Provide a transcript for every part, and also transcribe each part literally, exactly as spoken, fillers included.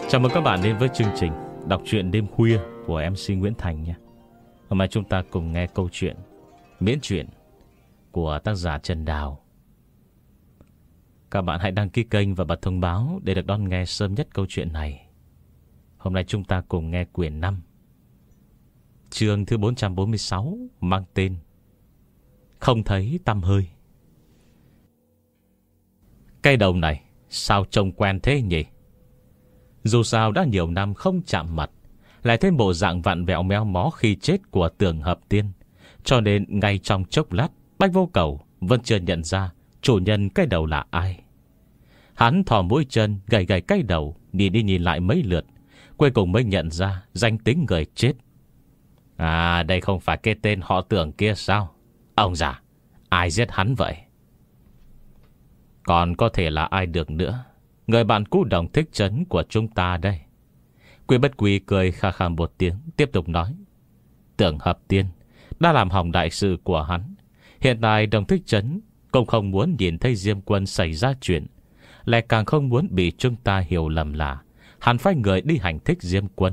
Chào mừng các bạn đến với chương trình đọc truyện đêm khuya của em xê Nguyễn Thành nha. Hôm nay chúng ta cùng nghe câu chuyện miễn truyện của tác giả Trần Đào. Các bạn hãy đăng ký kênh và bật thông báo để được đón nghe sớm nhất câu chuyện này. Hôm nay chúng ta cùng nghe quyển năm, chương thứ bốn trăm bốn mươi sáu, mang tên Không thấy tăm hơi. Cây đầu này sao trông quen thế nhỉ? Dù sao đã nhiều năm không chạm mặt, lại thêm bộ dạng vặn vẹo méo mó khi chết của Tưởng Hợp Tiên, cho nên ngay trong chốc lát Bách Vô Cầu vẫn chưa nhận ra chủ nhân cây đầu là ai. Hắn thò mũi chân gầy gầy cây đầu, nhìn đi nhìn lại mấy lượt, cuối cùng mới nhận ra danh tính người chết. À, đây không phải cái tên họ Tưởng kia sao? Ông già, ai giết hắn vậy? Còn có thể là ai được nữa? Người bạn cũ Đồng Thích Trấn của chúng ta đây. Quy Bất Quy cười kha kha một tiếng, tiếp tục nói: Tưởng Hợp Tiên đã làm hỏng đại sự của hắn. Hiện tại Đồng Thích Trấn cũng không muốn nhìn thấy Diêm Quân xảy ra chuyện, lại càng không muốn bị chúng ta hiểu lầm là hắn phái người đi hành thích Diêm Quân.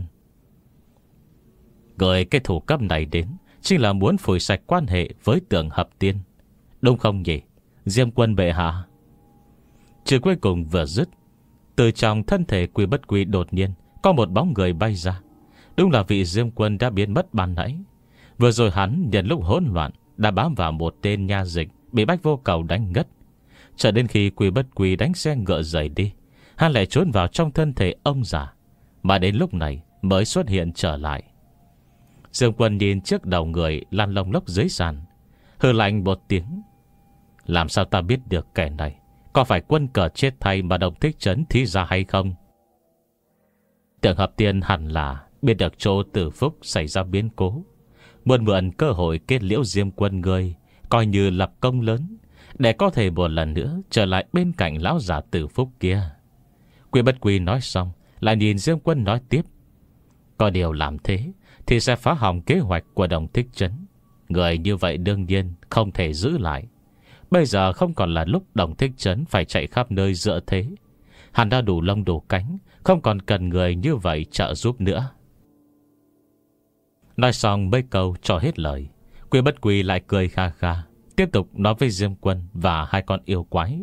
Gửi cái thủ cấp này đến chính là muốn phủi sạch quan hệ với Tưởng Hợp Tiên, đúng không nhỉ, Diêm Quân bệ hạ? Chữ cuối cùng vừa dứt, từ trong thân thể Quy Bất Quy đột nhiên có một bóng người bay ra. Đúng là vị Diêm Quân đã biến mất ban nãy. Vừa rồi hắn nhân lúc hỗn loạn đã bám vào một tên nha dịch bị Bách Vô Cầu đánh ngất. Cho đến khi Quy Bất Quy đánh xe ngựa rời đi, hắn lại trốn vào trong thân thể ông già, mà đến lúc này mới xuất hiện trở lại. Diêm Quân nhìn trước đầu người lăn lông lốc dưới sàn, hừ lạnh một tiếng: Làm sao ta biết được kẻ này có phải quân cờ chết thay mà Đồng Thích Trấn thí ra hay không? Tưởng Hợp Tiên hẳn là biết được chỗ Tử Phúc xảy ra biến cố, muốn mượn cơ hội kết liễu Diêm Quân người, coi như lập công lớn, để có thể một lần nữa trở lại bên cạnh lão già Tử Phúc kia. Quy Bất Quy nói xong lại nhìn Diêm Quân nói tiếp: Có điều làm thế thì sẽ phá hỏng kế hoạch của Đồng Thích Trấn. Người như vậy đương nhiên không thể giữ lại. Bây giờ không còn là lúc Đồng Thích Trấn phải chạy khắp nơi dựa thế. Hắn đã đủ lông đủ cánh, không còn cần người như vậy trợ giúp nữa. Nói xong mấy câu cho hết lời, Quy Bất Quy lại cười kha kha, tiếp tục nói với Diêm Quân và hai con yêu quái: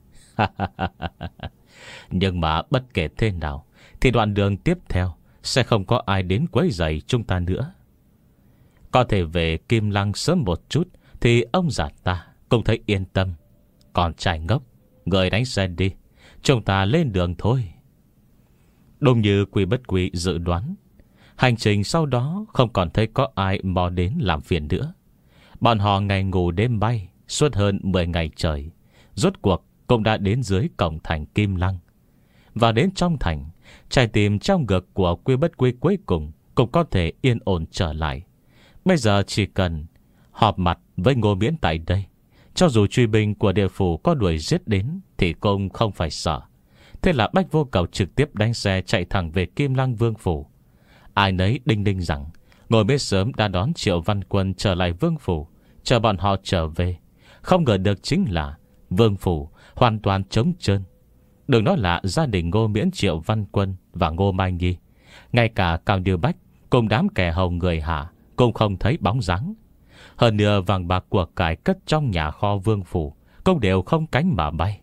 Nhưng mà bất kể thế nào thì đoạn đường tiếp theo sẽ không có ai đến quấy rầy chúng ta nữa. Có thể về Kim Lăng sớm một chút thì ông già ta cũng thấy yên tâm. Còn trai ngốc, người đánh xe đi, chúng ta lên đường thôi. Đúng như Quy Bất Quy dự đoán, hành trình sau đó không còn thấy có ai mò đến làm phiền nữa. Bọn họ ngày ngủ đêm bay suốt hơn mười ngày trời, rốt cuộc cũng đã đến dưới cổng thành Kim Lăng. Và đến trong thành, trái tim trong ngực của Quy Bất Quy cuối cùng cũng có thể yên ổn trở lại. Bây giờ chỉ cần họp mặt với Ngô Miễn tại đây, cho dù truy binh của địa phủ có đuổi giết đến thì cũng không phải sợ. Thế là Bách Vô Cầu trực tiếp đánh xe chạy thẳng về Kim Lăng Vương phủ. Ai nấy đinh đinh rằng Ngô Miễn sớm đã đón Triệu Văn Quân trở lại Vương phủ, chờ bọn họ trở về. Không ngờ được chính là Vương phủ hoàn toàn trống trơn. Đừng nói là gia đình Ngô Miễn, Triệu Văn Quân và Ngô Mai Nhi, ngay cả Cao Điêu Bách cùng đám kẻ hầu người hạ cũng không thấy bóng dáng. Hơn nữa vàng bạc của cải cất trong nhà kho Vương phủ cũng đều không cánh mà bay.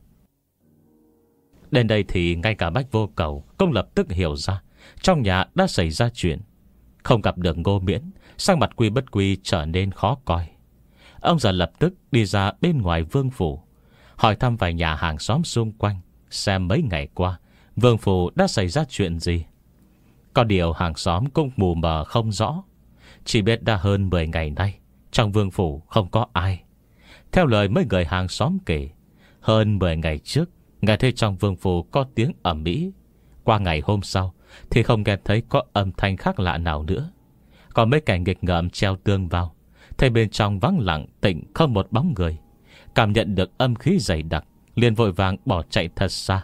Đến đây thì ngay cả Bách Vô Cầu cũng lập tức hiểu ra trong nhà đã xảy ra chuyện. Không gặp được Ngô Miễn, sang mặt Quy Bất Quy trở nên khó coi. Ông già lập tức đi ra bên ngoài Vương phủ, hỏi thăm vài nhà hàng xóm xung quanh, xem mấy ngày qua Vương phủ đã xảy ra chuyện gì. Có điều hàng xóm cũng mù mờ không rõ, chỉ biết đã hơn mười ngày nay trong Vương phủ không có ai. Theo lời mấy người hàng xóm kể, hơn mười ngày trước nghe thấy trong Vương phủ có tiếng ầm ĩ. Qua ngày hôm sau thì không nghe thấy có âm thanh khác lạ nào nữa. Còn mấy kẻ nghịch ngợm treo tường vào, thấy bên trong vắng lặng tĩnh không một bóng người, cảm nhận được âm khí dày đặc, liền vội vàng bỏ chạy thật xa.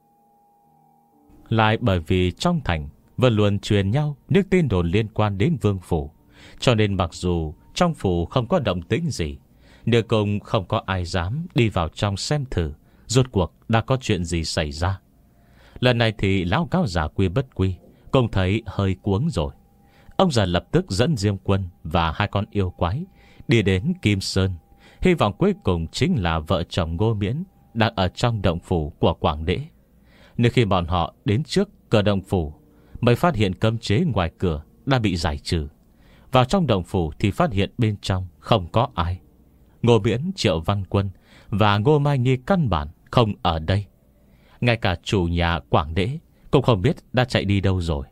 Lại bởi vì trong thành vẫn luôn truyền nhau những tin đồn liên quan đến Vương phủ, cho nên mặc dù trong phủ không có động tĩnh gì, nhưng cũng không có ai dám đi vào trong xem thử rốt cuộc đã có chuyện gì xảy ra. Lần này thì lão cáo giả Quy Bất Quy cũng thấy hơi cuống rồi. Ông già lập tức dẫn Diêm Quân và hai con yêu quái đi đến Kim Sơn, hy vọng cuối cùng chính là vợ chồng Ngô Miễn đang ở trong động phủ của Quảng Đễ. Nếu khi bọn họ đến trước cửa động phủ mới phát hiện cấm chế ngoài cửa đã bị giải trừ. Vào trong động phủ thì phát hiện bên trong không có ai. Ngô Miễn, Triệu Văn Quân và Ngô Mai Nhi căn bản không ở đây. Ngay cả chủ nhà Quảng Đễ cũng không biết đã chạy đi đâu rồi.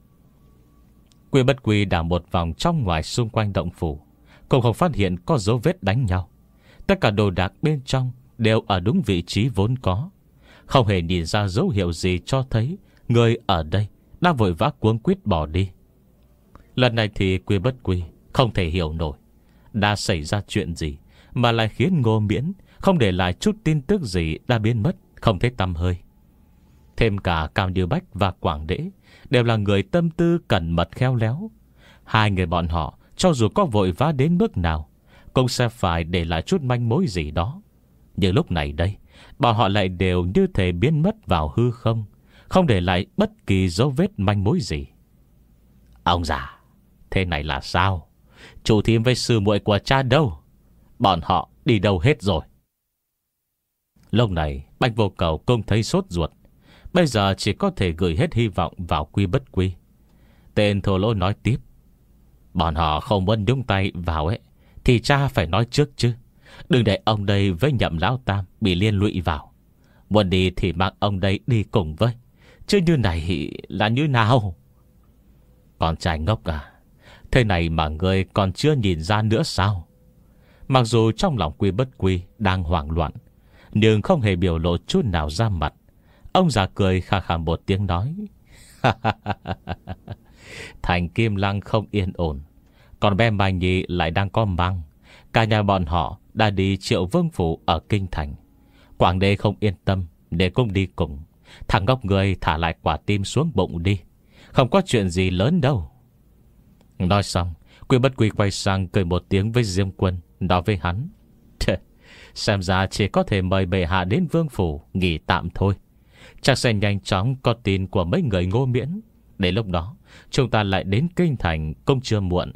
Quy Bất Quy đảo một vòng trong ngoài xung quanh động phủ, cũng không phát hiện có dấu vết đánh nhau. Tất cả đồ đạc bên trong đều ở đúng vị trí vốn có, không hề nhìn ra dấu hiệu gì cho thấy người ở đây đã vội vã cuống quýt bỏ đi. Lần này thì Quy Bất Quy không thể hiểu nổi đã xảy ra chuyện gì mà lại khiến Ngô Miễn không để lại chút tin tức gì đã biến mất không thấy tăm hơi. Thêm cả Cao Như Bách và Quảng Đễ đều là người tâm tư cẩn mật khéo léo. Hai người bọn họ cho dù có vội vã đến mức nào cũng sẽ phải để lại chút manh mối gì đó. Nhưng lúc này đây, bọn họ lại đều như thể biến mất vào hư không, không để lại bất kỳ dấu vết manh mối gì. Ông già, thế này là sao? Chủ thím với sư muội của cha đâu? Bọn họ đi đâu hết rồi? Lúc này Bạch Vô Cầu cũng thấy sốt ruột. Bây giờ chỉ có thể gửi hết hy vọng vào Quy Bất Quy. Tên thô lỗ nói tiếp: bọn họ không muốn nhúng tay vào ấy thì cha phải nói trước chứ. Đừng để ông đây với Nhậm Lão Tam bị liên lụy vào. Muốn đi thì mang ông đây đi cùng với, chứ như này là như nào? Con trai ngốc à, thế này mà ngươi còn chưa nhìn ra nữa sao? Mặc dù trong lòng Quy Bất Quy đang hoảng loạn, nhưng không hề biểu lộ chút nào ra mặt. Ông già cười khà khà một tiếng nói: thành Kim Lăng không yên ổn, còn bé Mai Nhi lại đang có mang. Cả nhà bọn họ đã đi Triệu Vương Phủ ở Kinh Thành. Quảng Đế không yên tâm để cũng đi cùng. Thằng ngốc người thả lại quả tim xuống bụng đi, không có chuyện gì lớn đâu. Nói xong, Quy Bất Quy quay sang cười một tiếng với Diêm Quân, nói với hắn: xem ra chỉ có thể mời bệ hạ đến Vương Phủ nghỉ tạm thôi. Chắc sẽ nhanh chóng có tin của mấy người Ngô Miễn. Đến lúc đó chúng ta lại đến Kinh Thành cũng chưa muộn.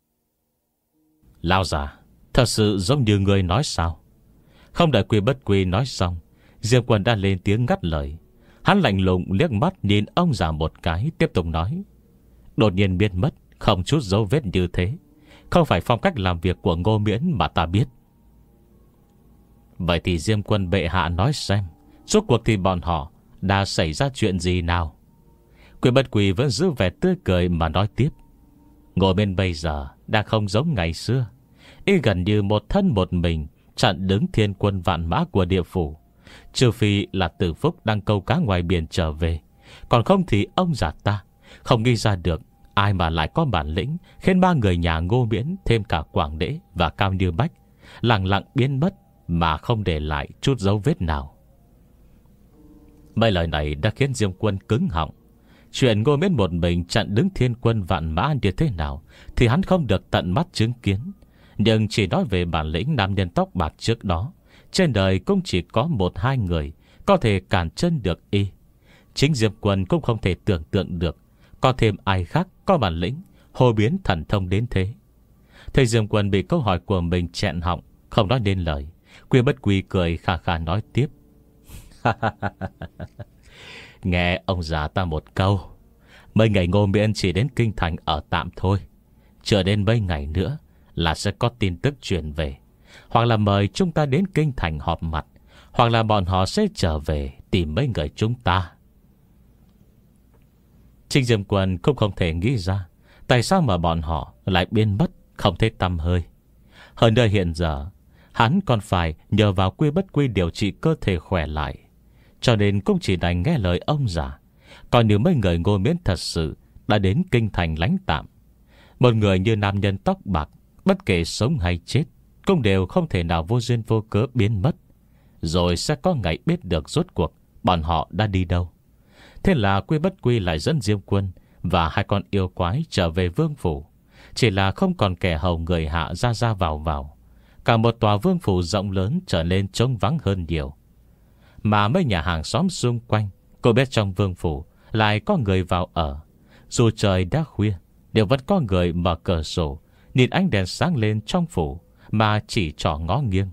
Lao già, thật sự giống như người nói sao? Không đợi Quy Bất Quy nói xong, Diêm Quân đã lên tiếng ngắt lời. Hắn lạnh lùng liếc mắt nhìn ông già một cái, tiếp tục nói: đột nhiên biến mất không chút dấu vết như thế, không phải phong cách làm việc của Ngô Miễn mà ta biết. Vậy thì Diêm Quân bệ hạ nói xem, rốt cuộc thì bọn họ đã xảy ra chuyện gì nào? Quy Bất Quy vẫn giữ vẻ tươi cười mà nói tiếp: Ngô Miễn bây giờ đã không giống ngày xưa, y gần như một thân một mình chặn đứng thiên quân vạn mã của địa phủ. Trừ phi là Tử Phúc đang câu cá ngoài biển trở về, còn không thì ông già ta không nghĩ ra được ai mà lại có bản lĩnh khiến ba người nhà Ngô Miễn, thêm cả Quảng Đễ và Cao Như Bách, lặng lặng biến mất mà không để lại chút dấu vết nào. Mấy lời này đã khiến Diêm Quân cứng họng. Chuyện Ngô Miễn một mình chặn đứng thiên quân vạn mã như thế nào thì hắn không được tận mắt chứng kiến. Nhưng chỉ nói về bản lĩnh nam nhân tóc bạc trước đó, trên đời cũng chỉ có một hai người có thể cản chân được y. Chính Diêm Quân cũng không thể tưởng tượng được có thêm ai khác có bản lĩnh hô biến thần thông đến thế. Thấy Diêm Quân bị câu hỏi của mình chẹn họng, không nói nên lời, Quy Bất Quy cười khà khà nói tiếp: nghe ông già ta một câu, mấy ngày Ngô Miễn chỉ đến Kinh Thành ở tạm thôi. Chưa đến mấy ngày nữa là sẽ có tin tức truyền về, hoặc là mời chúng ta đến Kinh Thành họp mặt, hoặc là bọn họ sẽ trở về tìm mấy người chúng ta. Trịnh Diêm Quân cũng không thể nghĩ ra tại sao mà bọn họ lại biến mất không thấy tăm hơi. Hơn nữa hiện giờ hắn còn phải nhờ vào Quy Bất Quy điều trị cơ thể khỏe lại, cho nên cũng chỉ đành nghe lời ông già. Còn nếu mấy người Ngô Miễn thật sự đã đến Kinh Thành lánh tạm, một người như nam nhân tóc bạc, bất kể sống hay chết, cũng đều không thể nào vô duyên vô cớ biến mất. Rồi sẽ có ngày biết được rốt cuộc bọn họ đã đi đâu. Thế là Quy Bất Quy lại dẫn Diêm Quân và hai con yêu quái trở về Vương Phủ. Chỉ là không còn kẻ hầu người hạ ra ra vào vào. Cả một tòa Vương Phủ rộng lớn trở nên trống vắng hơn nhiều. Mà mấy nhà hàng xóm xung quanh Cô biết trong vương phủ lại có người vào ở. Dù trời đã khuya, đều vẫn có người mở cửa sổ, nhìn ánh đèn sáng lên trong phủ mà chỉ trỏ ngó nghiêng.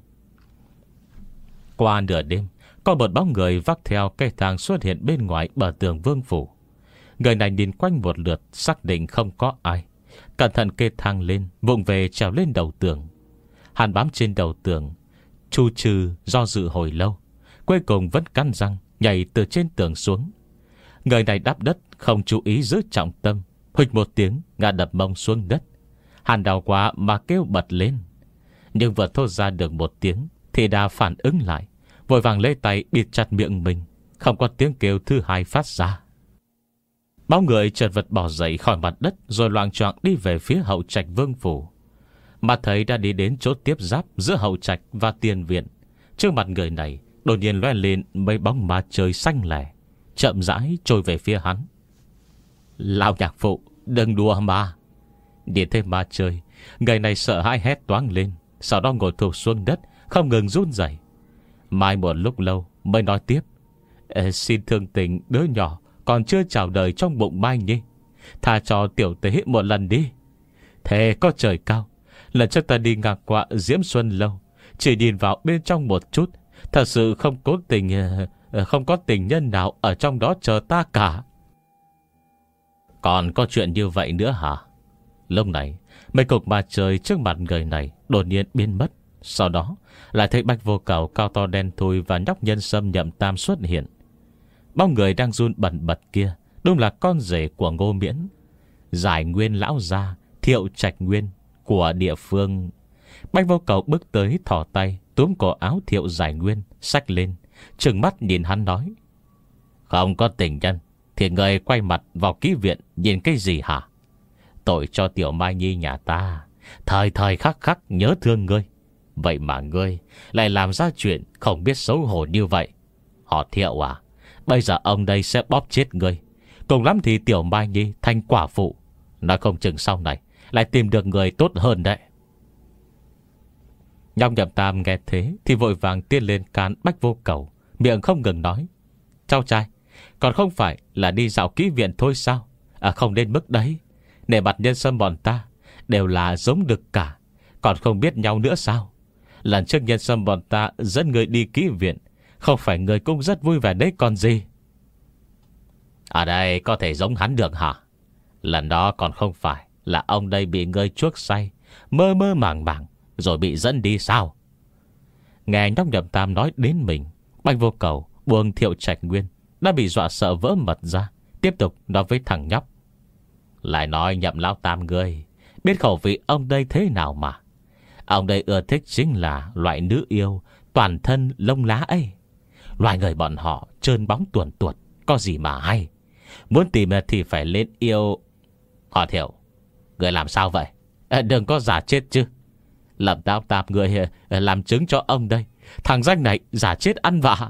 Qua nửa đêm, có một bóng người vác theo cây thang xuất hiện bên ngoài bờ tường vương phủ. Người này nhìn quanh một lượt, xác định không có ai, cẩn thận kê thang lên, vụng về trèo lên đầu tường. Hắn bám trên đầu tường, chu trừ do dự hồi lâu, cuối cùng vẫn cắn răng nhảy từ trên tường xuống. Người này đáp đất, không chú ý giữ trọng tâm, huỵch một tiếng ngã đập mông xuống đất. Hắn đau quá mà kêu bật lên, nhưng vừa thốt ra được một tiếng thì đã phản ứng lại, vội vàng lấy tay bịt chặt miệng mình, không có tiếng kêu thứ hai phát ra. Bao người chợt vật bỏ dậy khỏi mặt đất, rồi loạng choạng đi về phía hậu trạch vương phủ. Mà thấy đã đi đến chỗ tiếp giáp giữa hậu trạch và tiền viện. Trước mặt người này đột nhiên lóe lên mấy bóng ma trời xanh lẻ, chậm rãi trôi về phía hắn. Lão nhạc phụ, đừng đùa mà. Nhìn thấy ma trời, người này sợ hãi hét toáng lên, sau đó ngồi thụp xuống đất, không ngừng run rẩy. Mai một lúc lâu mới nói tiếp: Xin thương tình đứa nhỏ còn chưa chào đời trong bụng Mai Nhi, tha cho tiểu tế một lần đi. Thế có trời cao, lần trước ta đi ngang qua Diễm Xuân Lâu, chỉ nhìn vào bên trong một chút, thật sự không có tình Không có tình nhân nào ở trong đó chờ ta cả. Còn có chuyện như vậy nữa hả? Lúc này mấy cục ma trời trước mặt người này đột nhiên biến mất. Sau đó lại thấy Bạch Vô Cầu cao to đen thui và nhóc nhân sâm Nhậm Tam xuất hiện. Bóng người đang run bần bật kia đúng là con rể của Ngô Miễn, Giải Nguyên lão gia Thiệu Trạch Nguyên của địa phương. Bạch Vô Cầu bước tới, thò tay túm cổ áo Thiệu Giải Nguyên, xách lên, trừng mắt nhìn hắn nói: Không có tình nhân thì người quay mặt vào ký viện nhìn cái gì hả? Tội cho tiểu Mai Nhi nhà ta thời thời khắc khắc nhớ thương ngươi, vậy mà ngươi lại làm ra chuyện không biết xấu hổ như vậy. Họ Thiệu à, bây giờ ông đây sẽ bóp chết ngươi, cùng lắm thì tiểu Mai Nhi thành quả phụ, nói không chừng sau này lại tìm được người tốt hơn đấy. Nhóc Nhậm Tam nghe thế thì vội vàng tiến lên can Bạch Vô Cầu, miệng không ngừng nói: Cháu trai, còn không phải là đi dạo kỹ viện thôi sao? À không đến mức đấy. Nể mặt nhân sâm bọn ta đều là giống đực cả, còn không biết nhau nữa sao? Lần trước nhân sâm bọn ta dẫn người đi kỹ viện, không phải người cũng rất vui vẻ đấy còn gì. Ở đây có thể giống hắn được hả? Lần đó còn không phải là ông đây bị người chuốc say, mơ mơ màng màng, rồi bị dẫn đi sao? Nghe nhóc Nhậm Tam nói đến mình, Bạch Vô Cầu buông Thiệu Trạch Nguyên đã bị dọa sợ vỡ mật ra, tiếp tục nói với thằng nhóc: Lại nói Nhậm lão tam ngươi biết khẩu vị ông đây thế nào mà. Ông đây ưa thích chính là loại nữ yêu toàn thân lông lá ấy. Loài người bọn họ trơn bóng tuồn tuột, có gì mà hay. Muốn tìm thì phải lên yêu. Họ Thiệu, người làm sao vậy? À, đừng có giả chết chứ. Lập lão tam người làm chứng cho ông đây. Thằng danh này giả chết ăn vạ.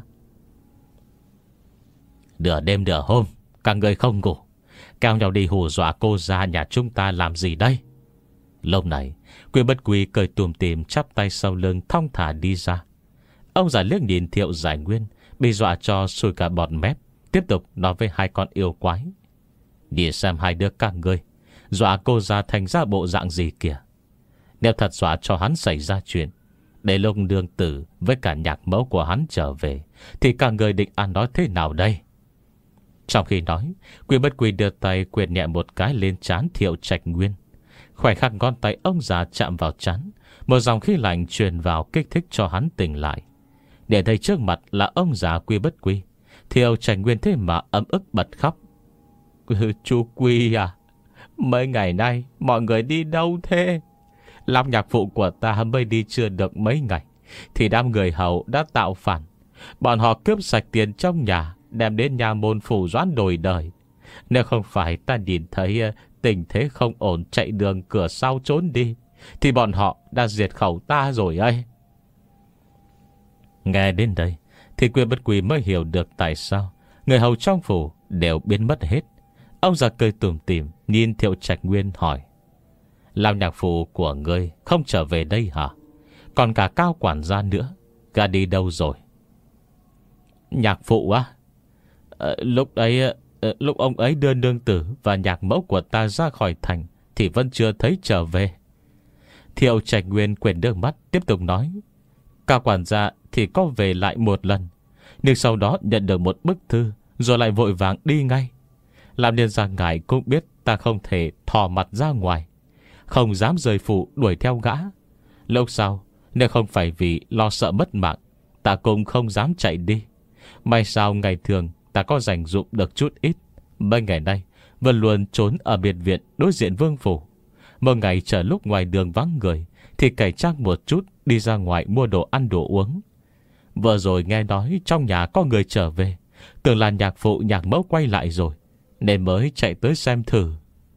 Nửa đêm nửa hôm cả người không ngủ, kéo nhau đi hù dọa cô ra nhà chúng ta làm gì đây? Lúc này Quy Bất Quy cười tùm tìm, chắp tay sau lưng thong thả đi ra. Ông già liếc nhìn Thiệu Giải Nguyên bị dọa cho sùi cả bọt mép, tiếp tục nói với hai con yêu quái: Nhìn xem hai đứa các ngươi dọa cô ra thành ra bộ dạng gì kìa. Nếu thật dọa cho hắn xảy ra chuyện, để lúc đương tử với cả nhạc mẫu của hắn trở về, thì cả người định ăn nói thế nào đây? Trong khi nói, Quy Bất Quy đưa tay quệt nhẹ một cái lên trán Thiệu Trạch Nguyên. Khoảnh khắc ngón tay ông già chạm vào trán, một dòng khí lạnh truyền vào kích thích cho hắn tỉnh lại. Để thấy trước mặt là ông già Quy Bất Quy, Thiệu Trạch Nguyên thế mà ấm ức bật khóc: Chú Quy à, mấy ngày nay mọi người đi đâu thế? Làm nhạc phụ của ta mới đi chưa được mấy ngày thì đám người hầu đã tạo phản. Bọn họ cướp sạch tiền trong nhà, đem đến nhà môn phủ doãn đổi đời. Nếu không phải ta nhìn thấy tình thế không ổn, chạy đường cửa sau trốn đi, thì bọn họ đã diệt khẩu ta rồi ấy. Nghe đến đây thì Quy Bất Quy mới hiểu được tại sao người hầu trong phủ đều biến mất hết. Ông già cười tủm tỉm nhìn Thiệu Trạch Nguyên hỏi: Lão nhạc phụ của ngươi không trở về đây hả? Còn cả Cao quản gia nữa, gã đi đâu rồi? Nhạc phụ á? à, Lúc ấy à, Lúc ông ấy đưa nương tử và nhạc mẫu của ta ra khỏi thành thì vẫn chưa thấy trở về. Thiệu Trạch Nguyên quên nước mắt tiếp tục nói: Cao quản gia thì có về lại một lần, nhưng sau đó nhận được một bức thư, rồi lại vội vàng đi ngay. Làm nên ra ngài cũng biết ta không thể thò mặt ra ngoài, không dám rời phủ đuổi theo gã. Lúc sau, nếu không phải vì lo sợ mất mạng, ta cũng không dám chạy đi. May sao ngày thường ta có dành dụng được chút ít. Mấy ngày nay vẫn luôn trốn ở biệt viện đối diện vương phủ. Một ngày chờ lúc ngoài đường vắng người thì cải trang một chút đi ra ngoài mua đồ ăn đồ uống. Vừa rồi nghe nói trong nhà có người trở về, tưởng là nhạc phụ nhạc mẫu quay lại rồi, nên mới chạy tới xem thử.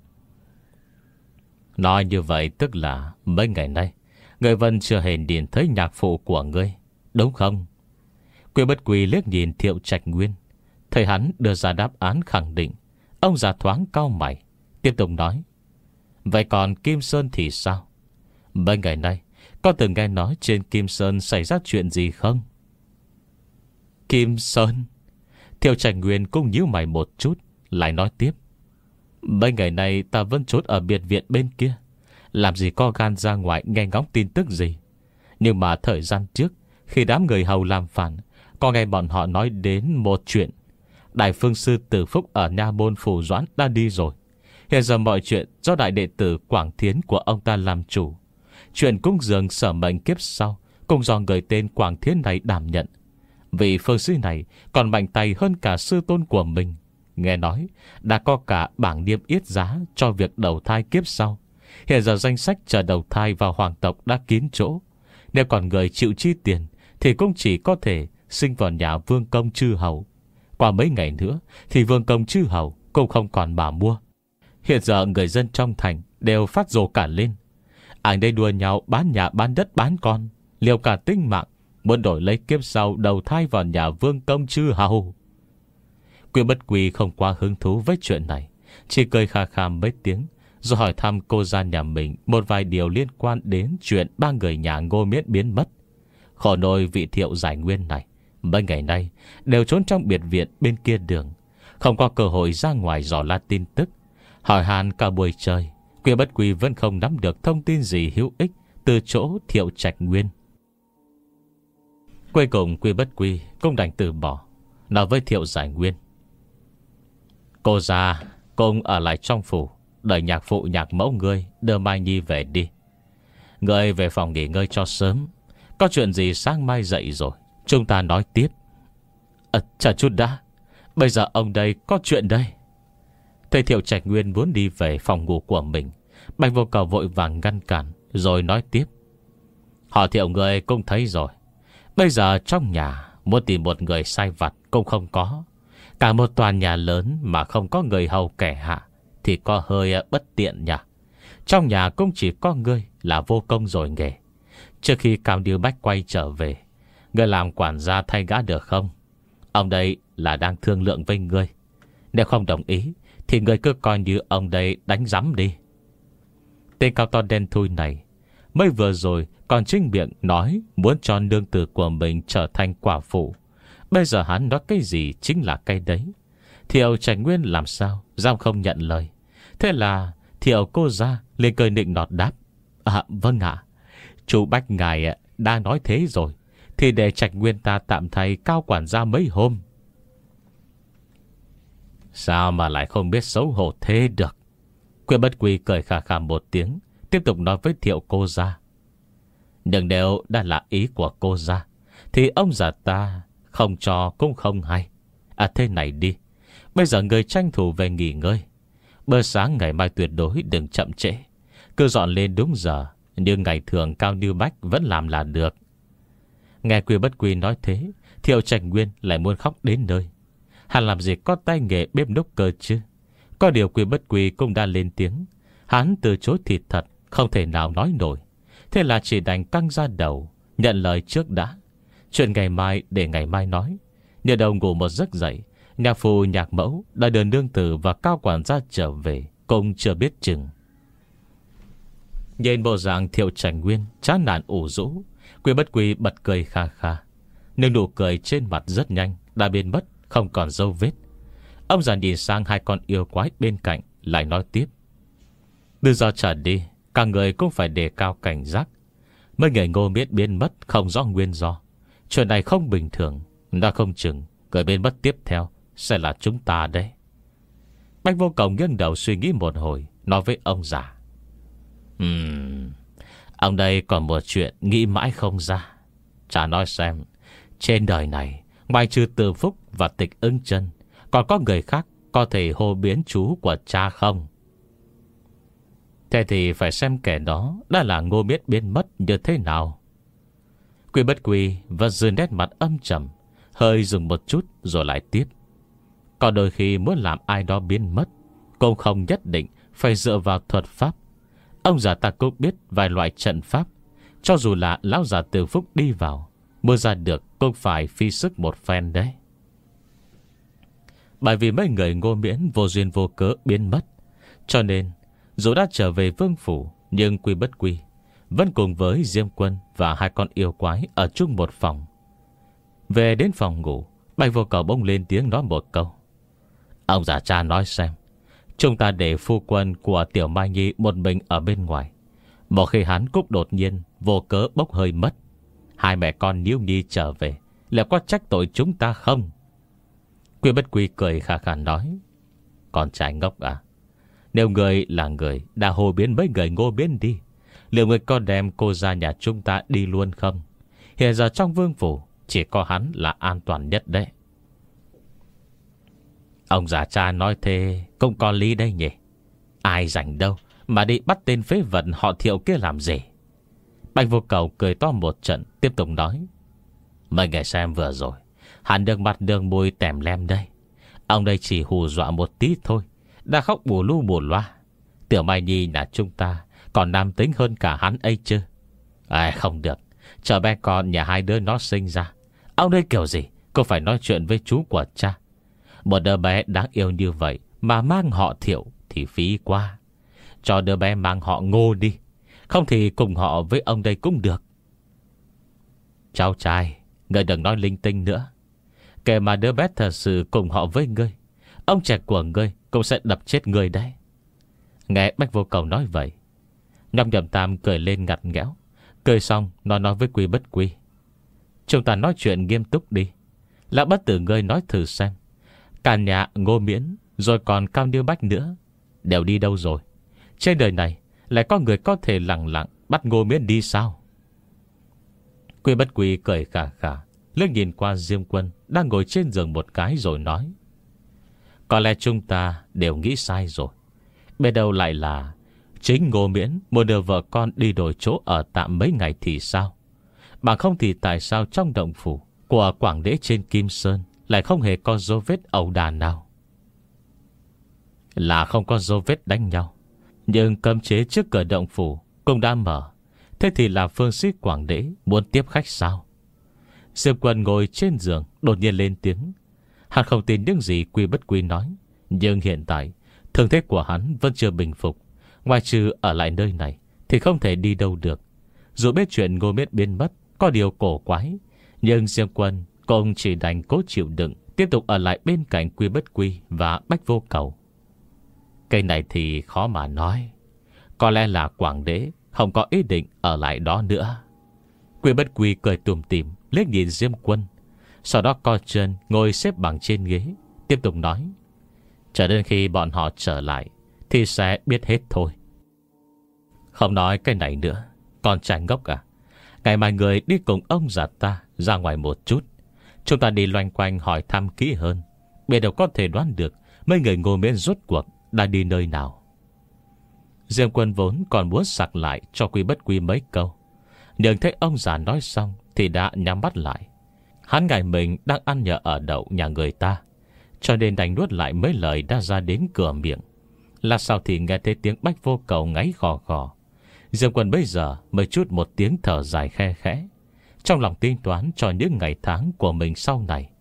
Nói như vậy tức là mấy ngày nay người Vân chưa hề nhìn thấy nhạc phụ của ngươi, đúng không? Quy Bất Quy liếc nhìn Thiệu Trạch Nguyên, thấy hắn đưa ra đáp án khẳng định, ông già thoáng cau mày, tiếp tục nói: Vậy còn Kim Sơn thì sao? Mấy ngày nay có từng nghe nói trên Kim Sơn xảy ra chuyện gì không? Kim Sơn? Thiệu Trạch Nguyên cũng nhíu mày một chút, lại nói tiếp: Mấy ngày nay ta vẫn trốn ở biệt viện bên kia, làm gì có gan ra ngoài nghe ngóng tin tức gì. Nhưng mà thời gian trước, khi đám người hầu làm phản, có nghe bọn họ nói đến một chuyện. Đại phương sư Tử Phúc ở Nha Môn Phủ Doãn đã đi rồi. Hiện giờ mọi chuyện do đại đệ tử Quảng Thiến của ông ta làm chủ. Chuyện cúng dường sở mệnh kiếp sau cũng do người tên Quảng Thiến này đảm nhận. Vị phương sư này còn mạnh tay hơn cả sư tôn của mình. Nghe nói đã có cả bảng niêm yết giá cho việc đầu thai kiếp sau. Hiện giờ danh sách chờ đầu thai vào hoàng tộc đã kín chỗ. Nếu còn người chịu chi tiền thì cũng chỉ có thể sinh vào nhà vương công chư hầu. Qua mấy ngày nữa thì vương công chư hầu cũng không còn mà mua. Hiện giờ người dân trong thành đều phát rồ cả lên. Ai đây đua nhau bán nhà bán đất bán con, liều cả tính mạng, muốn đổi lấy kiếp sau đầu thai vào nhà vương công chư hầu. Quy Bất Quy không quá hứng thú với chuyện này, chỉ cười khà khà mấy tiếng, rồi hỏi thăm cô gia nhà mình một vài điều liên quan đến chuyện ba người nhà Ngô Miễn biến mất. Khổ nỗi vị Thiệu Giải Nguyên này mấy ngày nay đều trốn trong biệt viện bên kia đường, không có cơ hội ra ngoài dò la tin tức. Hỏi han cả buổi trời, Quy Bất Quy vẫn không nắm được thông tin gì hữu ích từ chỗ Thiệu Trạch Nguyên. Cuối cùng Quy Bất Quy cũng đành từ bỏ, nói với Thiệu Giải Nguyên: Cô già cũng ở lại trong phủ, đợi nhạc phụ nhạc mẫu ngươi đưa Mai Nhi về đi. Ngươi về phòng nghỉ ngơi cho sớm, có chuyện gì sáng mai dậy rồi chúng ta nói tiếp. À, chờ chút đã, bây giờ ông đây có chuyện đây. Thầy Thiệu Trạch Nguyên muốn đi về phòng ngủ của mình, Bạch Vô Cầu vội vàng ngăn cản, rồi nói tiếp: Họ Thiệu người cũng thấy rồi, bây giờ trong nhà muốn tìm một người sai vặt cũng không có. Cả một tòa nhà lớn mà không có người hầu kẻ hạ thì có hơi bất tiện nhỉ. Trong nhà cũng chỉ có ngươi là vô công rồi nghề. Trước khi Cao Điêu Bách quay trở về, ngươi làm quản gia thay gã được không? Ông đây là đang thương lượng với ngươi. Nếu không đồng ý thì ngươi cứ coi như ông đây đánh rắm đi. Tên cao to đen thui này mới vừa rồi còn chính miệng nói muốn cho nương tử của mình trở thành quả phụ. Bây giờ hắn nói cái gì chính là cái đấy. Thiệu Trạch Nguyên làm sao dám không nhận lời. Thế là Thiệu cô ra lên cười nịnh nọt đáp: À vâng ạ, chú Bách ngài đã nói thế rồi thì để Trạch Nguyên ta tạm thay Cao quản gia mấy hôm. Sao mà lại không biết xấu hổ thế được? Quy Bất Quy cười khà khà một tiếng, tiếp tục nói với Thiệu cô ra: Nhưng nếu đã là ý của cô ra thì ông già ta không cho cũng không hay. À thế này đi, bây giờ người tranh thủ về nghỉ ngơi, bữa sáng ngày mai tuyệt đối đừng chậm trễ, cứ dọn lên đúng giờ như ngày thường Cao Như Bách vẫn làm là được. Nghe Quy Bất Quy nói thế, Thiệu Trạch Nguyên lại muốn khóc đến nơi. Hắn làm gì có tay nghề bếp núc cơ chứ. Có điều Quy Bất Quy cũng đã lên tiếng. Hắn từ chối thịt thật, không thể nào nói nổi. Thế là chỉ đành căng ra đầu, nhận lời trước đã. Chuyện ngày mai để ngày mai nói. Nhờ đầu ngủ một giấc dậy, nhạc phu nhạc mẫu đã đưa nương tử và Cao quản gia trở về, cũng chưa biết chừng. Nhìn bộ dạng Thiệu Trạch Nguyên chán nản ủ rũ, Quy Bất Quy bật cười kha kha. Nhưng nụ cười trên mặt rất nhanh đã biến mất, không còn dấu vết. Ông già nhìn sang hai con yêu quái bên cạnh, lại nói tiếp: từ giờ trở đi, cả người cũng phải đề cao cảnh giác. Mấy người Ngô Miễn biến mất không rõ nguyên do, chuyện này không bình thường. Đã không chừng người biến mất tiếp theo sẽ là chúng ta đấy. Bạch Vô Cầu nghiêng đầu suy nghĩ một hồi, nói với ông già: Ừm Ông đây còn một chuyện nghĩ mãi không ra. Chả nói xem, trên đời này ngoài trừ Từ Phúc và Tịch Ưng Chân, còn có người khác có thể hô biến chú của cha không? Thế thì phải xem kẻ đó đã là Ngô Miễn biến mất như thế nào. Quy Bất Quy vẫn giữ nét mặt âm trầm, hơi dừng một chút rồi lại tiếp: có đôi khi muốn làm ai đó biến mất, cũng không nhất định phải dựa vào thuật pháp. Ông già ta cũng biết vài loại trận pháp. Cho dù là lão già Từ Phúc đi vào, mua ra được cũng phải phi sức một phen đấy. Bởi vì mấy người Ngô Miễn vô duyên vô cớ biến mất, cho nên dù đã trở về vương phủ, nhưng Quy Bất Quy vẫn cùng với Diêm Quân và hai con yêu quái ở chung một phòng. Về đến phòng ngủ, Bạch Vô Cầu bỗng lên tiếng nói một câu: ông già cha nói xem, chúng ta để phu quân của Tiểu Mai Nhi một mình ở bên ngoài, một khi hắn cúc đột nhiên vô cớ bốc hơi mất, hai mẹ con Níu Nhi trở về, liệu có trách tội chúng ta không? Quy Bất Quy cười khà khà nói: con trai ngốc à, nếu người là người đã hồ biến mấy người Ngô biến đi, liệu người có đem cô ra nhà chúng ta đi luôn không? Hiện giờ trong vương phủ chỉ có hắn là an toàn nhất đấy. Ông già cha nói thế cũng có lý đây nhỉ. Ai rảnh đâu mà đi bắt tên phế vật họ Thiệu kia làm gì? Bạch Vô Cầu cười to một trận, tiếp tục nói: mấy người xem vừa rồi, hắn được mặt đường môi tèm lem đây. Ông đây chỉ hù dọa một tí thôi, đã khóc bù lu bù loa. Tiểu Mai Nhi nhà chúng ta còn nam tính hơn cả hắn ấy chứ. À, không được, chờ bé con nhà hai đứa nó sinh ra, ông đây kiểu gì cũng phải nói chuyện với chú của cha. Một đứa bé đáng yêu như vậy mà mang họ Thiệu thì phí quá. Cho đứa bé mang họ Ngô đi, không thì cùng họ với ông đây cũng được. Cháu trai, ngươi đừng nói linh tinh nữa. Kể mà đứa bé thật sự cùng họ với ngươi, ông trẻ của ngươi cũng sẽ đập chết ngươi đấy. Nghe Bạch Vô Cầu nói vậy, Nhâm Nhậm Tam cười lên ngặt nghẽo. Cười xong nó nói với Quy Bất Quy: chúng ta nói chuyện nghiêm túc đi. Lão bất tử ngươi nói thử xem, cả nhà Ngô Miễn rồi còn Cao Như Bách nữa đều đi đâu rồi? Trên đời này lại có người có thể lặng lặng bắt Ngô Miễn đi sao? Quy Bất Quy cười khà khà, liếc nhìn qua Diêm Quân đang ngồi trên giường một cái rồi nói: có lẽ chúng ta đều nghĩ sai rồi. Bên đâu lại là chính Ngô Miễn muốn đưa vợ con đi đổi chỗ ở tạm mấy ngày thì sao? Bằng không thì tại sao trong động phủ của Quảng Đế trên Kim Sơn lại không hề có dấu vết ẩu đả nào? Là không có dấu vết đánh nhau, nhưng cấm chế trước cửa động phủ cũng đã mở. Thế thì là phương sĩ Quảng Đế muốn tiếp khách sao? Diệp Quân ngồi trên giường đột nhiên lên tiếng. Hắn không tin những gì Quy Bất Quy nói, nhưng hiện tại thương thế của hắn vẫn chưa bình phục. Ngoài trừ ở lại nơi này thì không thể đi đâu được. Dù biết chuyện Ngô Miễn biến mất có điều cổ quái, nhưng Diệp Quân cũng chỉ đành cố chịu đựng, tiếp tục ở lại bên cạnh Quy Bất Quy và Bạch Vô Cầu. Cái này thì khó mà nói. Có lẽ là Quảng Đế không có ý định ở lại đó nữa. Quy Bất Quy cười tủm tỉm liếc nhìn Diêm Quân, sau đó co chân ngồi xếp bằng trên ghế, tiếp tục nói: chờ đến khi bọn họ trở lại thì sẽ biết hết thôi. Không nói cái này nữa, con trai ngốc à, ngày mai người đi cùng ông già ta ra ngoài một chút. Chúng ta đi loanh quanh hỏi thăm kỹ hơn, biết đâu có thể đoán được mấy người Ngô Miễn rốt cuộc đã đi nơi nào. Diêm Quân vốn còn muốn sặc lại cho Quy Bất Quy mấy câu, nhưng thấy ông già nói xong thì đã nhắm mắt lại. Hắn ngại mình đang ăn nhờ ở đậu nhà người ta, cho nên đành nuốt lại mấy lời đã ra đến cửa miệng. Là sao thì nghe thấy tiếng Bạch Vô Cầu ngáy gò gò. Diêm Quân bây giờ mới chút một tiếng thở dài khe khẽ, trong lòng tính toán cho những ngày tháng của mình sau này.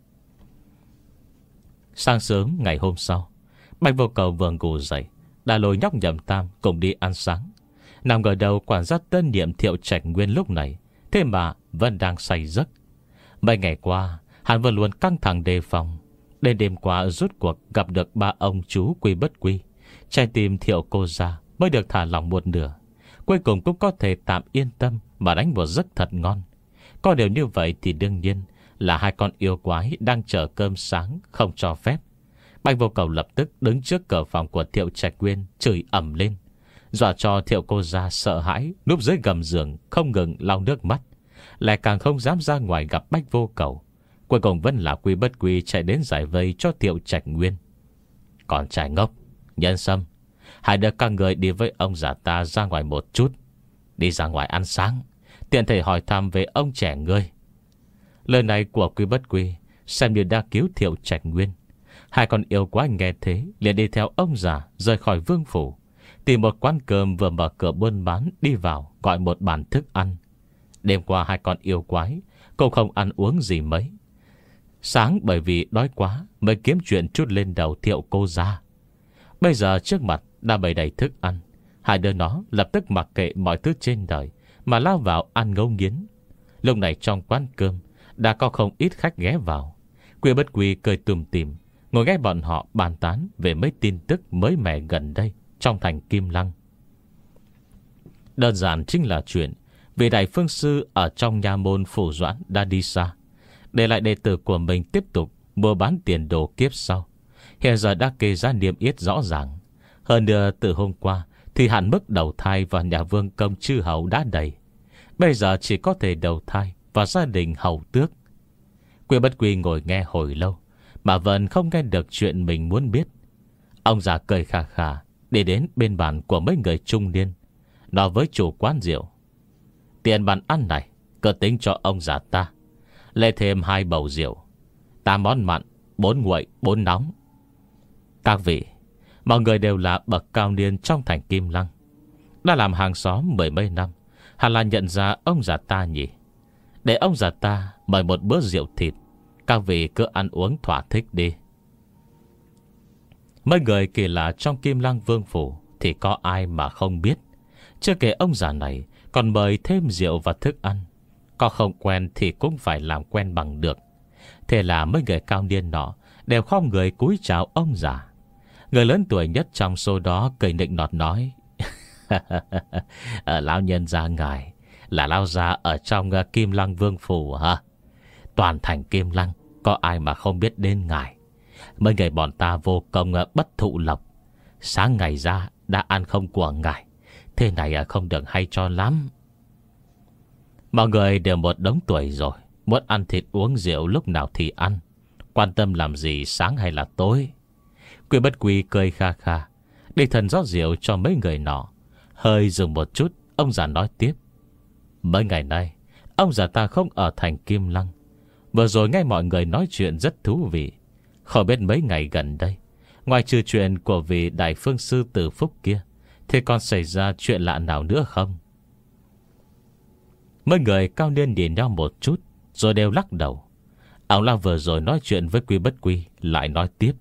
Sáng sớm ngày hôm sau, Bạch Vô Cầu vừa ngủ dậy đã lôi nhóc Nhậm Tam cùng đi ăn sáng. Nằm ngồi đầu quản gia tân nhiệm Thiệu Trạch Nguyên lúc này thế mà vẫn đang say giấc. Mấy ngày qua hắn vẫn luôn căng thẳng đề phòng, Đến đêm qua rốt cuộc gặp được ba ông chú Quy Bất Quy, trái tim Thiệu cô ra mới được thả lỏng một nửa. Cuối cùng cũng có thể tạm yên tâm mà đánh một giấc thật ngon. Có điều như vậy thì đương nhiên là hai con yêu quái đang chờ cơm sáng không cho phép. Bạch Vô Cầu lập tức đứng trước cửa phòng của Thiệu Trạch Nguyên chửi ầm lên, dọa cho Thiệu cô ra sợ hãi, núp dưới gầm giường không ngừng lau nước mắt, lại càng không dám ra ngoài gặp Bạch Vô Cầu. Cuối cùng vẫn là Quy Bất Quy chạy đến giải vây cho Thiệu Trạch Nguyên. Còn trai ngốc, Nhân Sâm, hãy đưa các người đi với ông già ta ra ngoài một chút, đi ra ngoài ăn sáng, tiện thể hỏi thăm về ông trẻ ngươi. Lời này của Quy Bất Quy xem như đã cứu Thiệu Trạch Nguyên. Hai con yêu quái nghe thế liền đi theo ông già rời khỏi vương phủ, tìm một quán cơm vừa mở cửa buôn bán, đi vào gọi một bàn thức ăn. Đêm qua hai con yêu quái cũng không ăn uống gì mấy. Sáng bởi vì đói quá mới kiếm chuyện chút lên đầu Thiệu cô ra. Bây giờ trước mặt đã bày đầy thức ăn, hai đứa nó lập tức mặc kệ mọi thứ trên đời mà lao vào ăn ngấu nghiến. Lúc này trong quán cơm đã có không ít khách ghé vào. Quy Bất Quy cười tùm tìm ngồi nghe bọn họ bàn tán về mấy tin tức mới mẻ gần đây trong thành Kim Lăng. Đơn giản chính là chuyện vị đại phương sư ở trong nha môn Phủ Doãn đã đi xa, để lại đệ tử của mình tiếp tục mua bán tiền đồ kiếp sau. Hiện giờ đã kê ra niêm yết rõ ràng. Hơn nữa từ hôm qua thì hạn mức đầu thai vào nhà vương công chư hầu đã đầy. Bây giờ chỉ có thể đầu thai vào gia đình hầu tước. Quy Bất Quy ngồi nghe hồi lâu mà vẫn không nghe được chuyện mình muốn biết. Ông già cười khà khà đi đến bên bàn của mấy người trung niên, nói với chủ quán rượu: tiền bàn ăn này cứ tính cho ông già ta, lấy thêm hai bầu rượu, tám món mặn, bốn nguội, bốn nóng. Các vị, mọi người đều là bậc cao niên trong thành Kim Lăng, đã làm hàng xóm mười mấy năm, hẳn là nhận ra ông già ta nhỉ. Để ông già ta mời một bữa rượu thịt, các vị cứ ăn uống thỏa thích đi. Mấy người kỳ lạ trong Kim Lăng Vương Phủ thì có ai mà không biết. Chưa kể ông già này còn mời thêm rượu và thức ăn, có không quen thì cũng phải làm quen bằng được. Thế là mấy người cao niên nọ đều khom người cúi chào ông già. Người lớn tuổi nhất trong số đó cười nịnh nọt nói: lão nhân gia ngài là lão gia ở trong Kim Lăng Vương Phủ hả? Toàn thành Kim Lăng có ai mà không biết đến ngài. Mấy người bọn ta vô công bất thụ lộc, sáng ngày ra đã ăn không của ngài, thế này không được hay cho lắm. Mọi người đều một đống tuổi rồi, muốn ăn thịt uống rượu lúc nào thì ăn, quan tâm làm gì sáng hay là tối. Quy Bất Quy cười kha kha đi thần rót rượu cho mấy người nọ. Hơi dừng một chút, ông già nói tiếp: mấy ngày nay ông già ta không ở thành Kim Lăng. Vừa rồi nghe mọi người nói chuyện rất thú vị. Không biết mấy ngày gần đây, ngoài trừ chuyện của vị đại phương sư Từ Phúc kia, thì còn xảy ra chuyện lạ nào nữa không? Mấy người cao niên nhìn nhau một chút rồi đều lắc đầu. Ông lão vừa rồi nói chuyện với Quy Bất Quy lại nói tiếp: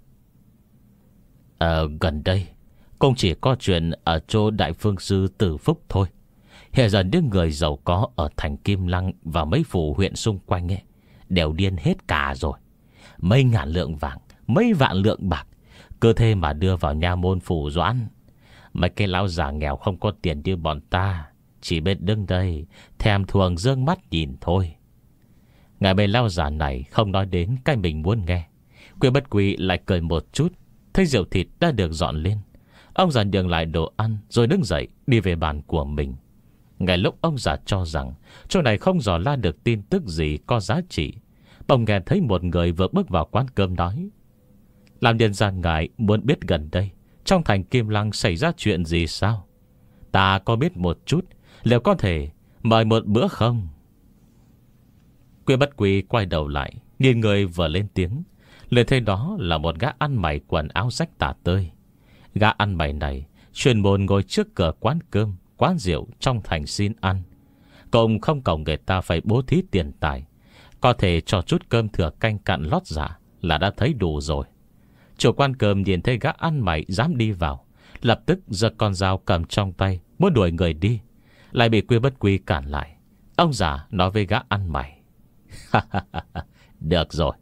Ờ gần đây cũng chỉ có chuyện ở chỗ đại phương sư Từ Phúc thôi. Hiện giờ những người giàu có ở thành Kim Lăng và mấy phủ huyện xung quanh ấy đều điên hết cả rồi. Mấy ngàn lượng vàng, mấy vạn lượng bạc cứ thế mà đưa vào nha môn Phủ Doãn. Mấy cái lão già nghèo không có tiền như bọn ta chỉ biết đứng đây thèm thuồng dương mắt nhìn thôi. Ngài bên lão già này không nói đến cái mình muốn nghe. Quy Bất Quy lại cười một chút. Thấy rượu thịt đã được dọn lên, ông già nhường lại đồ ăn rồi đứng dậy đi về bàn của mình. Ngay lúc ông già cho rằng chỗ này không dò la được tin tức gì có giá trị, bỗng nghe thấy một người vừa bước vào quán cơm nói: làm nhân gia ngài muốn biết gần đây trong thành Kim Lăng xảy ra chuyện gì sao? Ta có biết một chút, liệu có thể mời một bữa không? Quy Bất Quy quay đầu lại nhìn người vừa lên tiếng, liền thấy đó là một gã ăn mày quần áo rách tả tơi. Gã ăn mày này chuyên môn ngồi trước cửa quán cơm, quán rượu trong thành xin ăn. Cộng không cầu người ta phải bố thí tiền tài, có thể cho chút cơm thừa canh cặn lót dạ là đã thấy đủ rồi. Chủ quán cơm nhìn thấy gã ăn mày dám đi vào, lập tức giơ con dao cầm trong tay muốn đuổi người đi, lại bị Quy Bất Quy cản lại. Ông già nói với gã ăn mày: được rồi,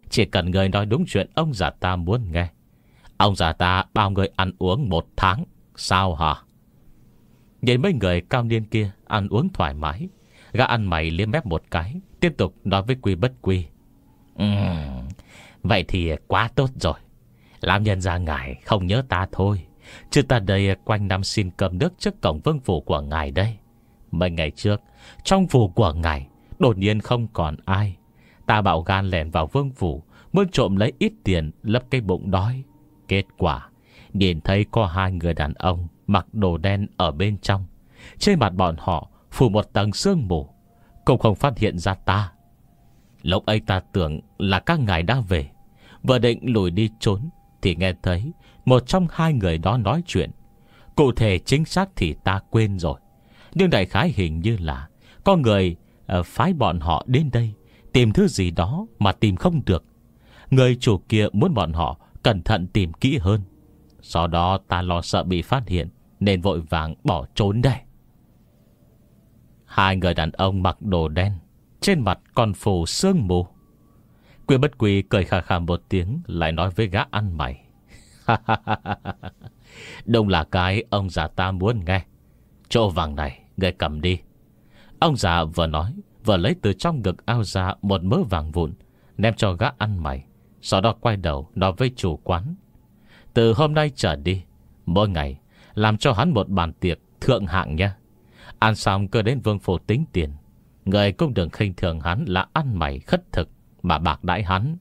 Chỉ cần người nói đúng chuyện ông già ta muốn nghe. Ông già ta bao người ăn uống một tháng. Sao hả? Nhìn mấy người cao niên kia ăn uống thoải mái, gã ăn mày liếm mép một cái, tiếp tục nói với Quy Bất Quy. uhm, Vậy thì quá tốt rồi. Làm nhân ra ngài không nhớ ta thôi, chứ ta đây quanh năm xin cơm nước trước cổng vương phủ của ngài đây. Mấy ngày trước, trong phủ của ngài đột nhiên không còn ai. Ta bạo gan lẻn vào vương phủ, muốn trộm lấy ít tiền lấp cái bụng đói. Kết quả nhìn thấy có hai người đàn ông mặc đồ đen ở bên trong. Trên mặt bọn họ phủ một tầng sương mù, cũng không phát hiện ra ta. Lúc ấy ta tưởng là các ngài đã về, vừa định lùi đi trốn thì nghe thấy một trong hai người đó nói chuyện. Cụ thể chính xác thì ta quên rồi, nhưng đại khái hình như là có người uh, phái bọn họ đến đây tìm thứ gì đó mà tìm không được. Người chủ kia muốn bọn họ cẩn thận tìm kỹ hơn. Sau đó ta lo sợ bị phát hiện nên vội vàng bỏ trốn đây. Hai người đàn ông mặc đồ đen, trên mặt còn phủ sương mù. Quy Bất Quy cười khà khà một tiếng, lại nói với gã ăn mày. Đúng là cái ông già ta muốn nghe. Chỗ vàng này người cầm đi. Ông già vừa nói vừa lấy từ trong ngực áo ra một mớ vàng vụn, ném cho gã ăn mày. Sau đó quay đầu nói với chủ quán. Từ hôm nay trở đi, mỗi ngày làm cho hắn một bàn tiệc thượng hạng nha. Ăn xong cứ đến vương phủ tính tiền. Người cũng đừng khinh thường hắn là ăn mày khất thực mà bạc đãi hắn.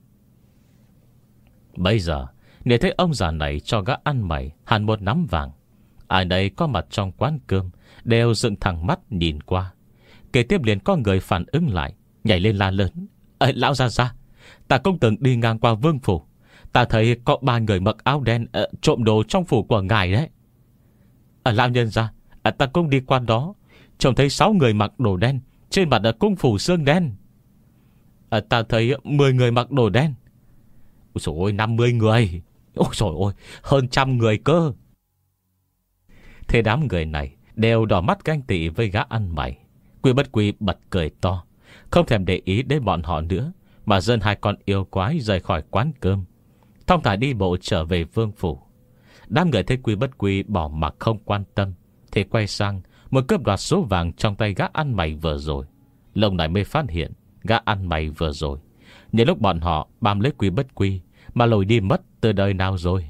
Bây giờ nhìn thấy ông già này cho gã ăn mày hẳn một nắm vàng, ai nấy có mặt trong quán cơm đều dựng thẳng mắt nhìn qua. Kế tiếp liền có người phản ứng lại, nhảy lên la lớn. Ê, lão gia gia, ta cũng từng đi ngang qua vương phủ, ta thấy có ba người mặc áo đen uh, trộm đồ trong phủ của ngài đấy. Ở lão nhân gia, uh, ta cũng đi qua đó, trông thấy sáu người mặc đồ đen, trên mặt uh, cũng phủ xương đen. uh, Ta thấy mười người mặc đồ đen. Ôi dồi ôi, năm mươi người. Ôi dồi ôi, hơn trăm người cơ. Thế đám người này đều đỏ mắt ganh tị với gã ăn mày. Quy Bất Quy bật cười to, không thèm để ý đến bọn họ nữa, mà dẫn hai con yêu quái rời khỏi quán cơm, thong thả đi bộ trở về vương phủ. Đám người thấy Quy Bất Quy bỏ mặc không quan tâm thì quay sang muốn cướp đoạt số vàng trong tay gã ăn mày vừa rồi. Lúc này mới phát hiện gã ăn mày vừa rồi nhân lúc bọn họ bám lấy Quy Bất Quy mà lồi đi mất từ đời nào rồi.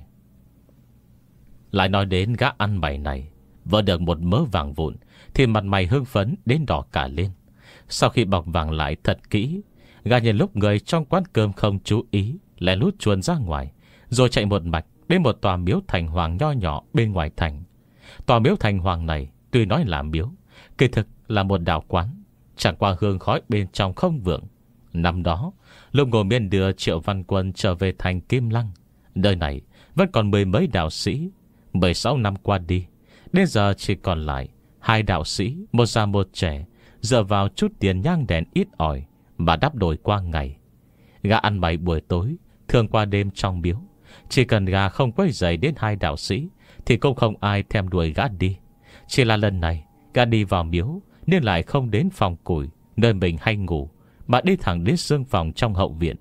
Lại nói đến gã ăn mày này, vừa được một mớ vàng vụn thì mặt mày hưng phấn đến đỏ cả lên. Sau khi bọc vàng lại thật kỹ, gã nhân lúc người trong quán cơm không chú ý, lén lút chuồn ra ngoài, rồi chạy một mạch đến một tòa miếu thành hoàng nho nhỏ bên ngoài thành. Tòa miếu thành hoàng này tuy nói là miếu, kỳ thực là một đạo quán, chẳng qua hương khói bên trong không vượng. Năm đó, lúc Ngô Miên đưa Triệu Văn Quân trở về thành Kim Lăng, nơi này vẫn còn mười mấy đạo sĩ. Mười sáu năm qua đi, đến giờ chỉ còn lại hai đạo sĩ, một già một trẻ, dựa vào chút tiền nhang đèn ít ỏi mà đắp đổi qua ngày. Gã ăn mày buổi tối thường qua đêm trong miếu, chỉ cần gã không quấy rầy đến hai đạo sĩ thì cũng không ai thèm đuổi gã đi. Chỉ là lần này gã đi vào miếu nên lại không đến phòng củi nơi mình hay ngủ, mà đi thẳng đến xương phòng trong hậu viện.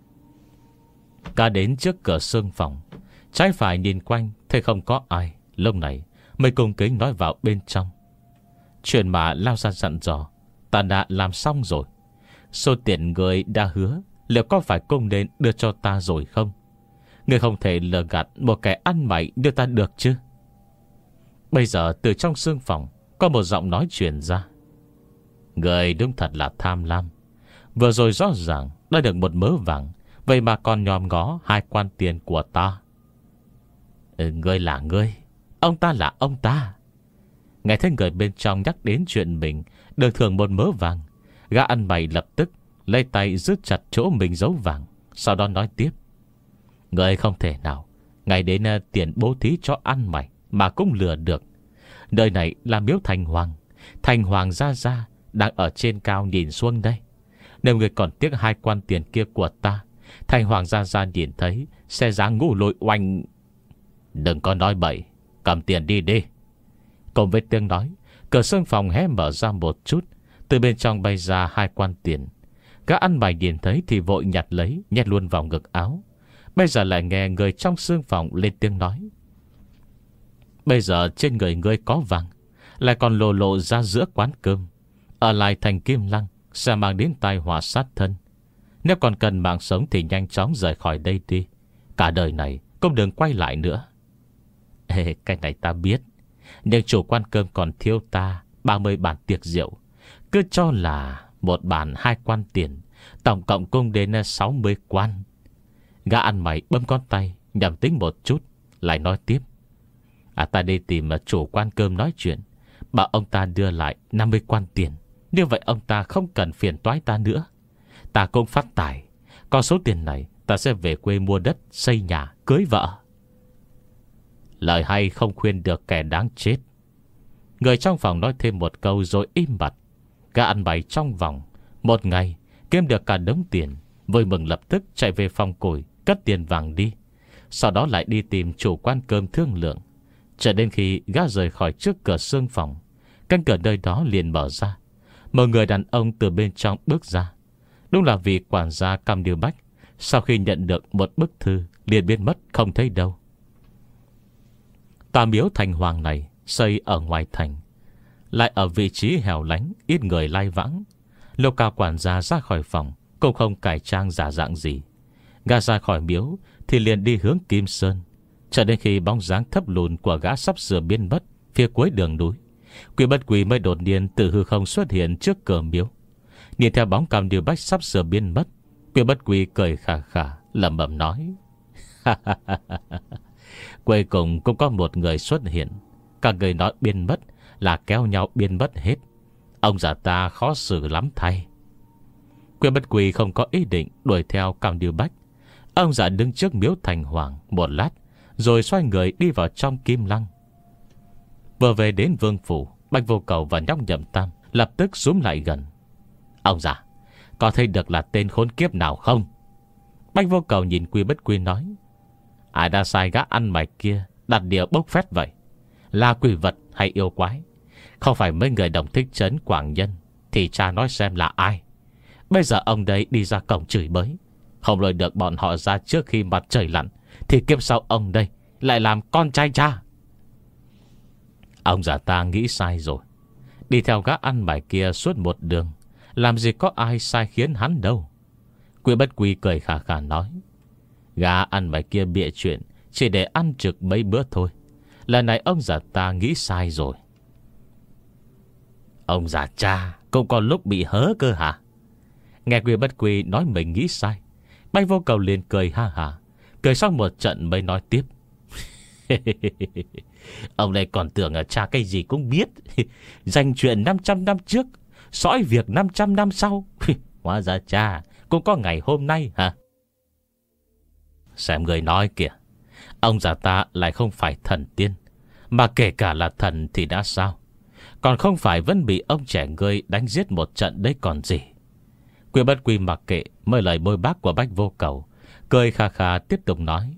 Gã đến trước cửa xương phòng, trái phải nhìn quanh thấy không có ai, lúc này mới cung kính nói vào bên trong. Chuyện mà lao ra dặn dò ta đã làm xong rồi. Số tiền người đã hứa liệu có phải cung nên đưa cho ta rồi không? Người không thể lừa gạt một kẻ ăn mày đưa ta được chứ? Bây giờ từ trong xương phòng có một giọng nói truyền ra. Người đúng thật là tham lam. Vừa rồi rõ ràng đã được một mớ vàng, vậy mà còn nhòm ngó hai quan tiền của ta. Ừ, ngươi là ngươi, ông ta là ông ta. Nghe thấy người bên trong nhắc đến chuyện mình được thưởng một mớ vàng, gã ăn mày lập tức lấy tay giữ chặt chỗ mình giấu vàng, sau đó nói tiếp. Ngươi không thể nào ngày đến uh, tiền bố thí cho ăn mày mà cũng lừa được. Nơi này là miếu thành hoàng, thành hoàng gia gia đang ở trên cao nhìn xuống đây. Nếu người còn tiếc hai quan tiền kia của ta, thành hoàng gia gia nhìn thấy sẽ dáng ngủ lội oanh. Đừng có nói bậy, cầm tiền đi đi. Cùng với tiếng nói, cửa xương phòng hé mở ra một chút, từ bên trong bay ra hai quan tiền. Các ăn mày nhìn thấy thì vội nhặt lấy, nhét luôn vào ngực áo. Bây giờ lại nghe người trong xương phòng lên tiếng nói: bây giờ trên người ngươi có vàng, lại còn lộ lộ ra giữa quán cơm, ở lại thành Kim Lăng sẽ mang đến tai họa sát thân. Nếu còn cần mạng sống thì nhanh chóng rời khỏi đây đi. Cả đời này cũng đừng quay lại nữa. Ê, cái này ta biết, nhưng chủ quan cơm còn thiếu ta ba mươi bản tiệc rượu. Cứ cho là một bản hai quan tiền, tổng cộng cũng đến sáu mươi quan. Gã ăn mày bấm con tay, nhầm tính một chút, lại nói tiếp: À, ta đi tìm chủ quan cơm nói chuyện, bảo ông ta đưa lại năm mươi quan tiền. Như vậy ông ta không cần phiền toái ta nữa. Ta cũng phát tài. Còn số tiền này ta sẽ về quê mua đất, xây nhà, cưới vợ. Lời hay không khuyên được kẻ đáng chết. Người trong phòng nói thêm một câu rồi im bặt. Gã ăn mày trong vòng một ngày kiếm được cả đống tiền, vui mừng lập tức chạy về phòng củi, cất tiền vàng đi. Sau đó lại đi tìm chủ quan cơm thương lượng. Cho đến khi gã rời khỏi trước cửa xương phòng, cánh cửa nơi đó liền mở ra. Một người đàn ông từ bên trong bước ra. Đúng là vị quản gia Cam Điêu Bách. Sau khi nhận được một bức thư liền biến mất không thấy đâu. Tòa miếu thành hoàng này xây ở ngoài thành, lại ở vị trí hẻo lánh, ít người lai vãng. Lúc cao quản gia ra khỏi phòng cũng không cải trang giả dạng gì. Gã ra khỏi miếu thì liền đi hướng Kim Sơn. Cho đến khi bóng dáng thấp lùn của gã sắp sửa biến mất phía cuối đường núi, Quỷ Bất Quỷ mới đột nhiên từ hư không xuất hiện trước cửa miếu. Nhìn theo bóng Cam Điêu Bách sắp sửa biến mất, Quỷ Bất Quỷ cười khà khà lẩm bẩm nói: cuối cùng cũng có một người xuất hiện. Các người nói biến mất là kéo nhau biến mất hết. Ông già ta khó xử lắm thay. Quỷ Bất Quỷ không có ý định đuổi theo Cam Điêu Bách. Ông già đứng trước miếu thành hoàng một lát, rồi xoay người đi vào trong Kim Lăng. Vừa về đến vương phủ, Bạch Vô Cầu và nhóc Nhậm Tam lập tức xúm lại gần. Ông già, có thấy được là tên khốn kiếp nào không? Bạch Vô Cầu nhìn Quỷ Bất Quỷ nói: ai đã sai gã ăn mày kia đặt địa bốc phét vậy? Là quỷ vật hay yêu quái? Không phải mấy người đồng thích trấn Quảng Nhân thì cha nói xem là ai. Bây giờ ông đây đi ra cổng chửi bới, không lôi được bọn họ ra trước khi mặt trời lặn, thì kiếp sau ông đây lại làm con trai cha. Ông già ta nghĩ sai rồi. Đi theo gã ăn mày kia suốt một đường, làm gì có ai sai khiến hắn đâu. Quỷ Bất Quỷ cười khà khà nói: gã ăn mày kia bịa chuyện chỉ để ăn trực mấy bữa thôi. Lần này ông già ta nghĩ sai rồi. Ông già cha cũng có lúc bị hớ cơ hả? Nghe Quỷ Bất Quỷ nói mình nghĩ sai, Bạch Vô Cầu liền cười ha hả. Cười xong một trận mới nói tiếp: ông này còn tưởng là cha cái gì cũng biết. Dành chuyện năm trăm năm trước, sõi việc năm trăm năm sau. Hóa ra cha cũng có ngày hôm nay hả? Xem người nói kìa, ông già ta lại không phải thần tiên, mà kể cả là thần thì đã sao? Còn không phải vẫn bị ông trẻ ngươi đánh giết một trận đấy còn gì. Quỷ Bất Quỷ mặc kệ mấy lời bôi bác của Bạch Vô Cầu, cười khà khà tiếp tục nói: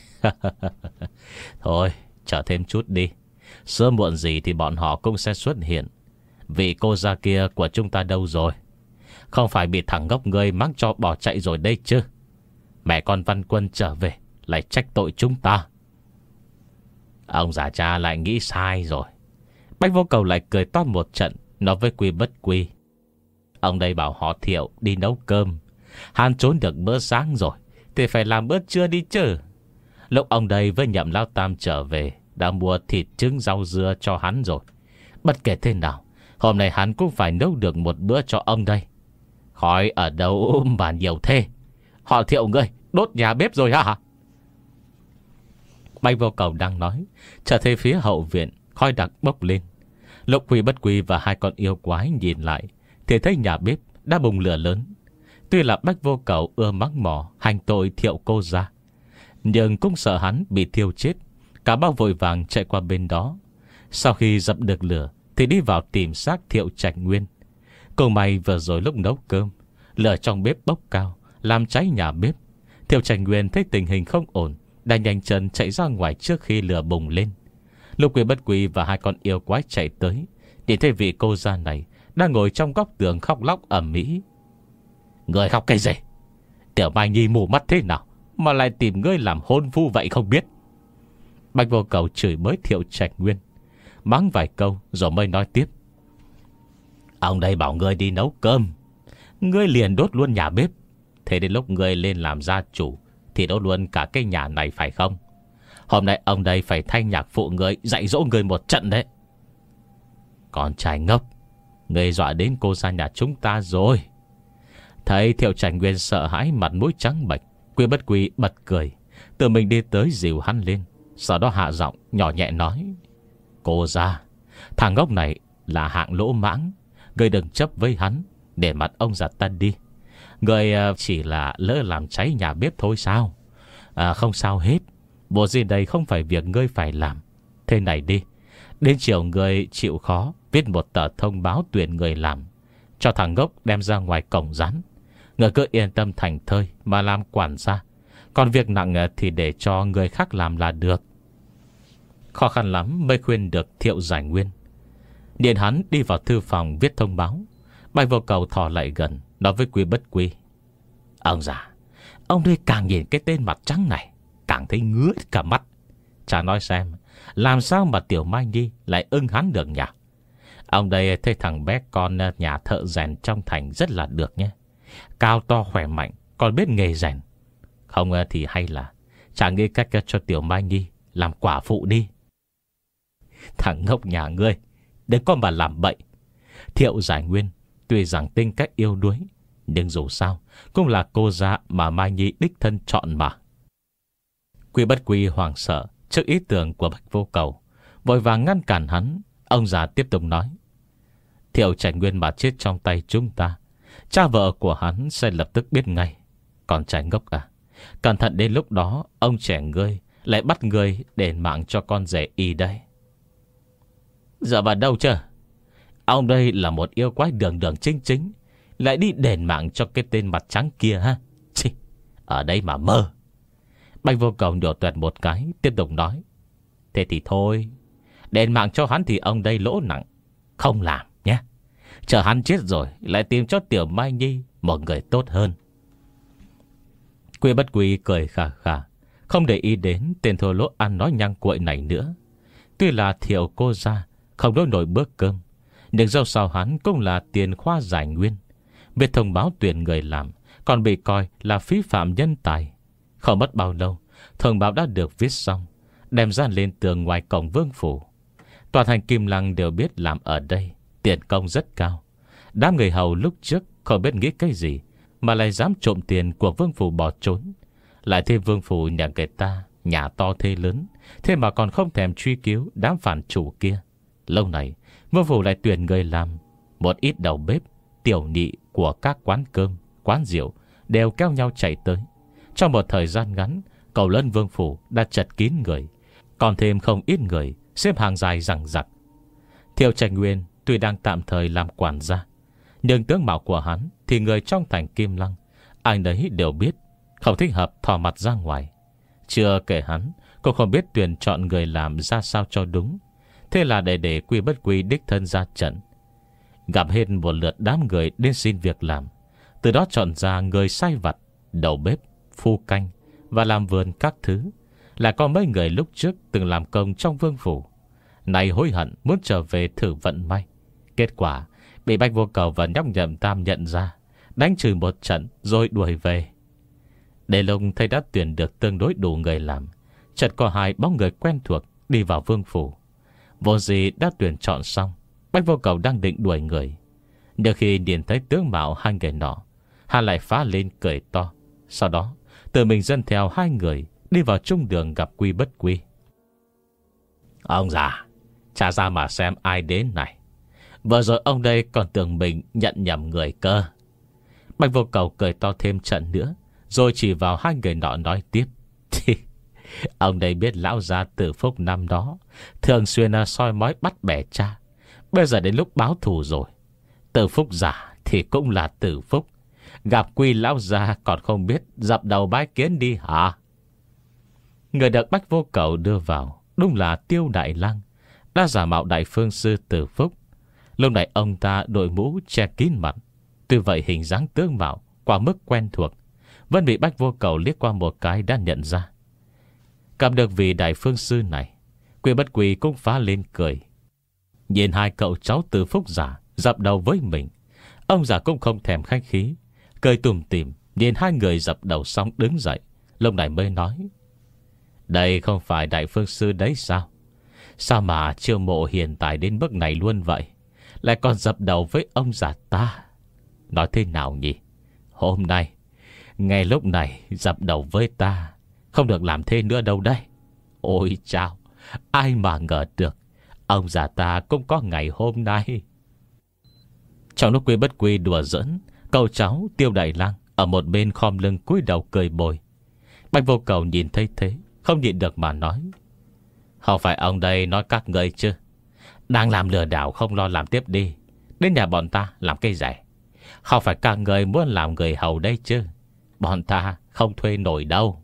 thôi, chờ thêm chút đi. Sớm muộn gì thì bọn họ cũng sẽ xuất hiện. Vị cô gia kia của chúng ta đâu rồi? Không phải bị thằng ngốc ngươi mắng cho bỏ chạy rồi đây chứ? Mẹ con Văn Quân trở về lại trách tội chúng ta. Ông già cha lại nghĩ sai rồi. Bạch Vô Cầu lại cười to một trận, nói với Quỷ Bất Quỷ: ông đây bảo họ Thiệu đi nấu cơm. Hắn trốn được bữa sáng rồi thì phải làm bữa trưa đi chứ. Lúc ông đây với Nhậm Lão Tam trở về đã mua thịt trứng rau dưa cho hắn rồi. Bất kể thế nào, hôm nay hắn cũng phải nấu được một bữa cho ông đây. Khói ở đâu mà nhiều thế? Họ Thiệu ngươi đốt nhà bếp rồi hả? Bạch Vô Cầu đang nói, chợt thấy phía hậu viện khói đặc bốc lên. Lúc Quỷ Bất Quỷ và hai con yêu quái nhìn lại thì thấy nhà bếp đã bùng lửa lớn. Tuy là Bạch Vô Cầu ưa mắng mỏ hành tội Thiệu cô ra, nhưng cũng sợ hắn bị thiêu chết. Cả bao vội vàng chạy qua bên đó. Sau khi dập được lửa thì đi vào tìm xác Thiệu Trạch Nguyên. Cùng may vừa rồi lúc nấu cơm, lửa trong bếp bốc cao làm cháy nhà bếp. Thiệu Trạch Nguyên thấy tình hình không ổn, đã nhanh chân chạy ra ngoài trước khi lửa bùng lên. Lúc Quỷ Bất Quỷ và hai con yêu quái chạy tới, thì thấy vị cô gia này đang ngồi trong góc tường khóc lóc ầm ĩ. Người khóc cái gì? Tiểu Mai Nhi mù mắt thế nào mà lại tìm ngươi làm hôn phu vậy không biết? Bạch Vô Cầu chửi bới Thiệu Trạch Nguyên, mắng vài câu rồi mới nói tiếp. Ông đây bảo ngươi đi nấu cơm, ngươi liền đốt luôn nhà bếp. Thế đến lúc ngươi lên làm gia chủ thì đốt luôn cả cái nhà này phải không? Hôm nay ông đây phải thay nhạc phụ ngươi dạy dỗ ngươi một trận đấy. Con trai ngốc, ngươi dọa đến cô gia nhà chúng ta rồi. Thấy Thiệu Trạch Nguyên sợ hãi, mặt mũi trắng bệch, Quy Bất Quy bật cười, tự mình đi tới dìu hắn lên. Sau đó hạ giọng nhỏ nhẹ nói. Cô gia, thằng ngốc này là hạng lỗ mãng, ngươi đừng chấp với hắn, để mặt ông già ta đi. Ngươi chỉ là lỡ làm cháy nhà bếp thôi sao? À, không sao hết. Bộ gì đây không phải việc ngươi phải làm. Thế này đi, đến chiều ngươi chịu khó viết một tờ thông báo tuyển người làm, cho thằng ngốc đem ra ngoài cổng dán. Ngươi cứ yên tâm thành thơi mà làm quản gia. Còn việc nặng thì để cho người khác làm là được. Khó khăn lắm mới khuyên được Thiệu Giải Nguyên. Điện hắn đi vào thư phòng viết thông báo. Bạch Vô Cầu thò lại gần, nói với Quy Bất Quy. Ông già, ông đây càng nhìn cái tên mặt trắng này càng thấy ngứa cả mắt. Chả nói xem, làm sao mà Tiểu Mai Nhi lại ưng hắn được nhỉ? Ông đây thấy thằng bé con nhà thợ rèn trong thành rất là được nhé. Cao to khỏe mạnh, còn biết nghề rèn. Không thì hay là chả nghĩ cách cho Tiểu Mai Nhi làm quả phụ đi. Thằng ngốc nhà ngươi, đừng có mà làm bậy. Thiệu Giải Nguyên tuy rằng tính cách yêu đuối, nhưng dù sao cũng là cô gia mà Mai Nhi đích thân chọn mà. Quy Bất Quy hoảng sợ trước ý tưởng của Bạch Vô Cầu, vội vàng ngăn cản hắn. Ông già tiếp tục nói. Thiệu Trạch Nguyên mà chết trong tay chúng ta, cha vợ của hắn sẽ lập tức biết ngay. Còn trai ngốc à, cẩn thận đến lúc đó ông trẻ ngươi lại bắt ngươi đền mạng cho con rể y đây. Giờ vào đâu chứ? Ông đây là một yêu quái đường đường chính chính, lại đi đền mạng cho cái tên mặt trắng kia ha? Chì, ở đây mà mơ. Bạch Vô Cầu nhổ tuẹt một cái, tiếp tục nói. Thế thì thôi, đền mạng cho hắn thì ông đây lỗ nặng, không làm nhé. Chờ hắn chết rồi lại tìm cho Tiểu Mai Nhi một người tốt hơn. Quy Bất Quy cười khà khà, không để ý đến tên thô lỗ ăn nói nhăng cuội này nữa. Tuy là Thiệu cô gia không đôi nổi bữa cơm, nhưng dâu sau hắn cũng là tiền khoa Giải Nguyên. Việc thông báo tuyển người làm còn bị coi là phí phạm nhân tài. Không mất bao lâu, thông báo đã được viết xong, đem ra lên tường ngoài cổng vương phủ. Toàn thành Kim Lăng đều biết làm ở đây tiền công rất cao. Đám người hầu lúc trước không biết nghĩ cái gì mà lại dám trộm tiền của vương phủ bỏ trốn. Lại thêm vương phủ nhà người ta nhà to thế lớn, thế mà còn không thèm truy cứu đám phản chủ kia. Lâu này vương phủ lại tuyển người làm. Một ít đầu bếp, tiểu nhị của các quán cơm, quán rượu đều kéo nhau chạy tới. Trong một thời gian ngắn, cầu lớn vương phủ đã chật kín người, còn thêm không ít người xếp hàng dài rằng rặc. Thiệu Trạch Nguyên tuy đang tạm thời làm quản gia, nhưng tướng mạo của hắn thì người trong thành Kim Lăng ai nấy đều biết, không thích hợp thò mặt ra ngoài. Chưa kể hắn cũng không biết tuyển chọn người làm ra sao cho đúng. Thế là để để Quy Bất Quy đích thân ra trận, gặp hết một lượt đám người đến xin việc làm. Từ đó chọn ra người sai vặt, đầu bếp, phu canh và làm vườn các thứ. Là có mấy người lúc trước từng làm công trong vương phủ, này hối hận muốn trở về thử vận may. Kết quả bị Bạch Vô Cầu và nhóc Nhậm Tam nhận ra, đánh trừ một trận rồi đuổi về. Để lùng thấy đã tuyển được tương đối đủ người làm, chợt có hai bóng người quen thuộc đi vào vương phủ. Vô gì đã tuyển chọn xong, Bạch Vô Cầu đang định đuổi người, nhưng khi nhìn thấy tướng mạo hai người nọ, hắn lại phá lên cười to. Sau đó tự mình dẫn theo hai người đi vào trung đường gặp Quy Bất Quy. Ông già, trả ra mà xem ai đến này. Vừa rồi ông đây còn tưởng mình nhận nhầm người cơ. Bạch Vô Cầu cười to thêm trận nữa, rồi chỉ vào hai người nọ nói tiếp. Ông đây biết lão gia Tử Phúc năm đó thường xuyên soi mói bắt bẻ cha. Bây giờ đến lúc báo thù rồi. Tử Phúc giả thì cũng là Tử Phúc, gặp Quy lão gia còn không biết dập đầu bái kiến đi hả? Người được Bạch Vô Cầu đưa vào đúng là Tiêu Đại Lang, đã giả mạo đại phương sư Tử Phúc. Lúc này ông ta đội mũ che kín mặt, tuy vậy hình dáng tướng mạo quá mức quen thuộc, vẫn bị Bách Vô Cầu liếc qua một cái đã nhận ra. Gặp được vị đại phương sư này, Quy Bất Quy cũng phá lên cười. Nhìn hai cậu cháu Từ Phúc giả dập đầu với mình, ông già cũng không thèm khách khí, cười tủm tỉm nhìn hai người dập đầu xong đứng dậy. Lúc này mới nói: đây không phải đại phương sư đấy sao? Sao mà chiêu mộ hiện tại đến bước này luôn vậy, lại còn dập đầu với ông già ta? Nói thế nào nhỉ? Hôm nay ngay lúc này dập đầu với ta, không được làm thế nữa đâu đây. Ôi chao, ai mà ngờ được ông già ta cũng có ngày hôm nay. Trong lúc Quy Bất Quy đùa giỡn, cậu cháu Tiêu Đại Lang ở một bên khom lưng cúi đầu cười bồi. Bạch Vô Cầu nhìn thấy thế, không nhịn được mà nói: không phải ông đây nói các người chứ? Đang làm lừa đảo không lo làm tiếp đi, đến nhà bọn ta làm cây rẻ. Không phải các người muốn làm người hầu đây chứ? Bọn ta không thuê nổi đâu.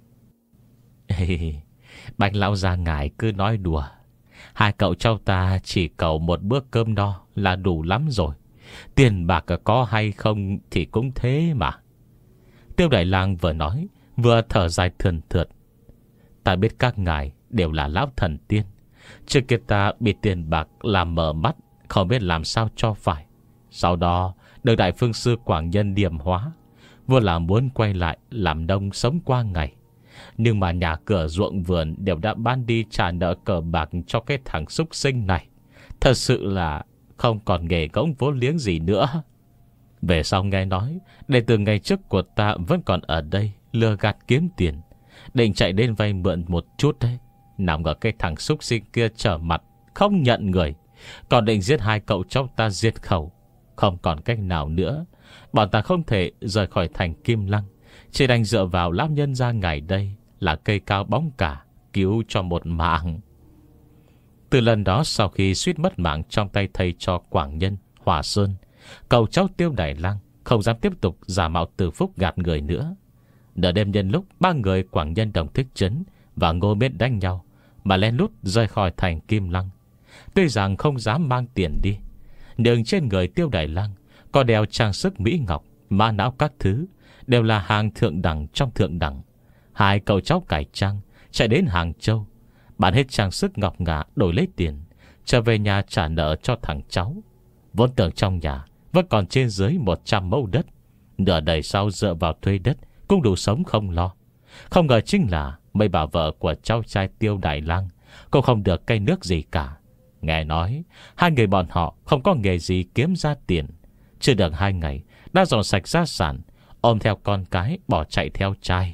Bạch lão gia ngài cứ nói đùa. Hai cậu cháu ta chỉ cầu một bữa cơm no là đủ lắm rồi. Tiền bạc có hay không thì cũng thế mà. Tiêu Đại Lang vừa nói vừa thở dài thườn thượt. Ta biết các ngài đều là lão thần tiên, trước kia ta bị tiền bạc làm mở mắt, không biết làm sao cho phải. Sau đó được đại phương sư Quảng Nhân điểm hóa, vừa là muốn quay lại làm nông sống qua ngày. Nhưng mà nhà cửa ruộng vườn đều đã bán đi trả nợ cờ bạc cho cái thằng súc sinh này. Thật sự là không còn nghề gỗng vốn liếng gì nữa. Về sau nghe nói đệ tử ngày trước của ta vẫn còn ở đây lừa gạt kiếm tiền, định chạy đến vay mượn một chút đấy. Nào ngờ cái thằng súc sinh kia trở mặt không nhận người, còn định giết hai cậu cháu ta diệt khẩu. Không còn cách nào nữa, bọn ta không thể rời khỏi thành Kim Lăng, chỉ đành dựa vào lão nhân gia ngày đây là cây cao bóng cả, cứu cho một mạng. Từ lần đó, sau khi suýt mất mạng trong tay thầy cho Quảng Nhân, Hòa Sơn, cậu cháu Tiêu Đại Lang không dám tiếp tục giả mạo Từ Phúc gạt người nữa. Nửa đêm nhân lúc ba người Quảng Nhân Đồng Thích Trấn và Ngô Miết đánh nhau, mà lén lút rời khỏi thành Kim Lăng. Tuy rằng không dám mang tiền đi, nhưng trên người Tiêu Đại Lang có đeo trang sức mỹ ngọc, mã não các thứ, đều là hàng thượng đẳng trong thượng đẳng. Hai cậu cháu cải trang chạy đến Hàng Châu, bán hết trang sức ngọc ngà đổi lấy tiền, trở về nhà trả nợ cho thằng cháu. Vốn tưởng trong nhà vẫn còn trên dưới một trăm mẫu đất, nửa đời sau dựa vào thuê đất cũng đủ sống không lo. Không ngờ chính là mấy bà vợ của cháu trai Tiêu Đại Lang cũng không được cây nước gì cả. Nghe nói hai người bọn họ không có nghề gì kiếm ra tiền, chưa được hai ngày đã dọn sạch gia sản, ôm theo con cái bỏ chạy theo trai.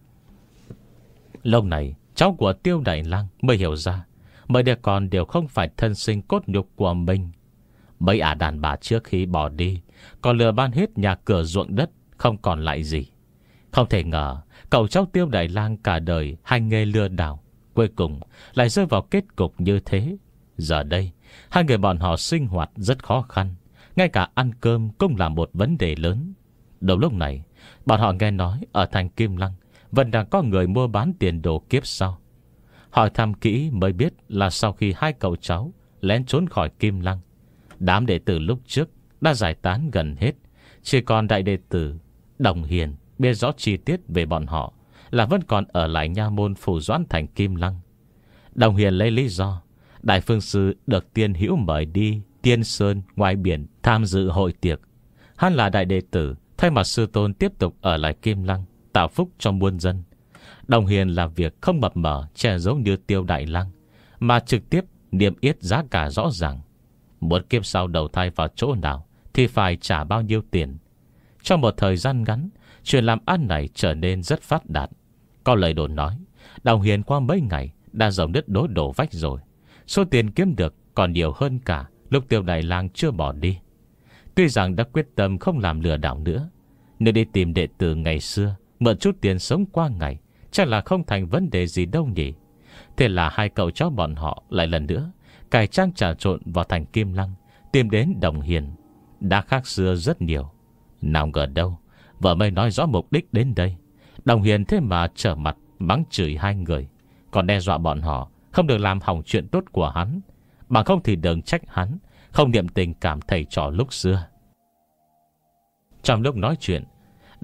Lúc này cháu của Tiêu Đại Lang mới hiểu ra mấy đứa con đều không phải thân sinh cốt nhục của mình. Mấy ả đàn bà trước khi bỏ đi còn lừa ban hết nhà cửa ruộng đất, không còn lại gì. Không thể ngờ cậu cháu Tiêu Đại Lang cả đời hành nghề lừa đảo, cuối cùng lại rơi vào kết cục như thế. Giờ đây hai người bọn họ sinh hoạt rất khó khăn, ngay cả ăn cơm cũng là một vấn đề lớn. Đầu lúc này bọn họ nghe nói ở thành Kim Lăng vẫn đang có người mua bán tiền đồ kiếp sau. Hỏi thăm kỹ mới biết là sau khi hai cậu cháu lén trốn khỏi Kim Lăng, đám đệ tử lúc trước đã giải tán gần hết. Chỉ còn đại đệ tử Đồng Hiền biết rõ chi tiết về bọn họ là vẫn còn ở lại nha môn phủ doãn thành Kim Lăng. Đồng Hiền lấy lý do đại phương sư được tiên hữu mời đi Tiên Sơn ngoài biển tham dự hội tiệc. Hắn là đại đệ tử, thay mặt sư tôn tiếp tục ở lại Kim Lăng tạo phúc cho muôn dân. Đồng Hiền làm việc không mập mờ che giấu như Tiêu Đại Lang, mà trực tiếp niêm yết giá cả rõ ràng. Muốn kiếp sau đầu thai vào chỗ nào thì phải trả bao nhiêu tiền. Trong một thời gian ngắn, chuyện làm ăn này trở nên rất phát đạt. Có lời đồn nói Đồng Hiền qua mấy ngày đã dòng đất đối đổ vách rồi. Số tiền kiếm được còn nhiều hơn cả lúc Tiêu Đại Lang chưa bỏ đi. Tuy rằng đã quyết tâm không làm lừa đảo nữa, nhưng đi tìm đệ tử ngày xưa mượn chút tiền sống qua ngày chắc là không thành vấn đề gì đâu nhỉ. Thế là hai cậu cháu bọn họ lại lần nữa cải trang trà trộn vào thành Kim Lăng, tìm đến Đồng Hiền. Đã khác xưa rất nhiều. Nào ngờ đâu vợ mới nói rõ mục đích đến đây, Đồng Hiền thế mà trở mặt mắng chửi hai người, còn đe dọa bọn họ không được làm hỏng chuyện tốt của hắn, bằng không thì đừng trách hắn không niệm tình cảm thầy trò lúc xưa. Trong lúc nói chuyện,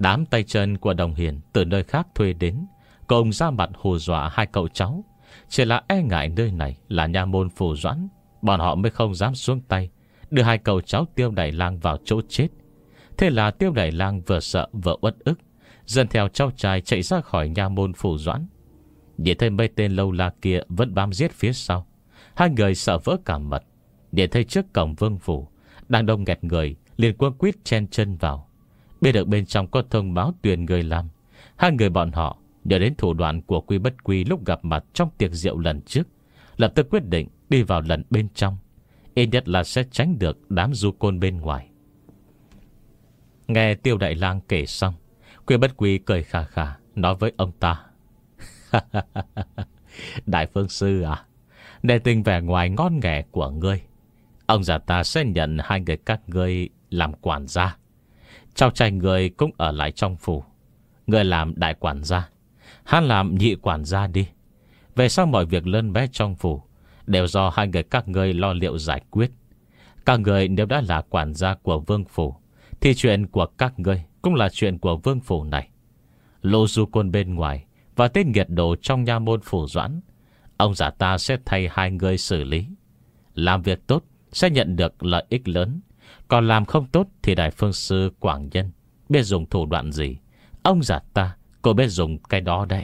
Đám tay chân của Đồng Hiền từ nơi khác thuê đến, cùng ra mặt hù dọa hai cậu cháu. Chỉ là e ngại nơi này là nha môn Phủ Doãn, bọn họ mới không dám xuống tay, đưa hai cậu cháu Tiêu Đại Lang vào chỗ chết. Thế là Tiêu Đại Lang vừa sợ vừa uất ức, dần theo cháu trai chạy ra khỏi nha môn Phủ Doãn. Nhìn thấy mấy tên lâu la kia vẫn bám giết phía sau, hai người sợ vỡ cả mật. Nhìn thấy trước cổng vương phủ đang đông nghẹt người, liền quân quýt chen chân vào. Biết được bên trong có thông báo tuyển người làm, hai người bọn họ nhớ đến thủ đoạn của Quy Bất Quy lúc gặp mặt trong tiệc rượu lần trước, lập tức quyết định đi vào lần bên trong, ít nhất là sẽ tránh được đám du côn bên ngoài. Nghe Tiêu Đại Lang kể xong, Quy Bất Quy cười khà khà nói với ông ta: Đại phương sư à, để tình vẻ ngoài ngon nghẻ của ngươi, ông già ta sẽ nhận hai người các ngươi làm quản gia. Cháu trai người cũng ở lại trong phủ, người làm đại quản gia, hắn làm nhị quản gia đi. Về sau mọi việc lớn bé trong phủ đều do hai người các ngươi lo liệu giải quyết. Các người nếu đã là quản gia của vương phủ, thì chuyện của các ngươi cũng là chuyện của vương phủ này. Lô du côn bên ngoài và tên nghiệt đồ trong nha môn Phủ Doãn, ông già ta sẽ thay hai người xử lý. Làm việc tốt sẽ nhận được lợi ích lớn, còn làm không tốt thì đại phương sư Quảng Nhân biết dùng thủ đoạn gì, ông già ta cũng biết dùng cái đó đấy.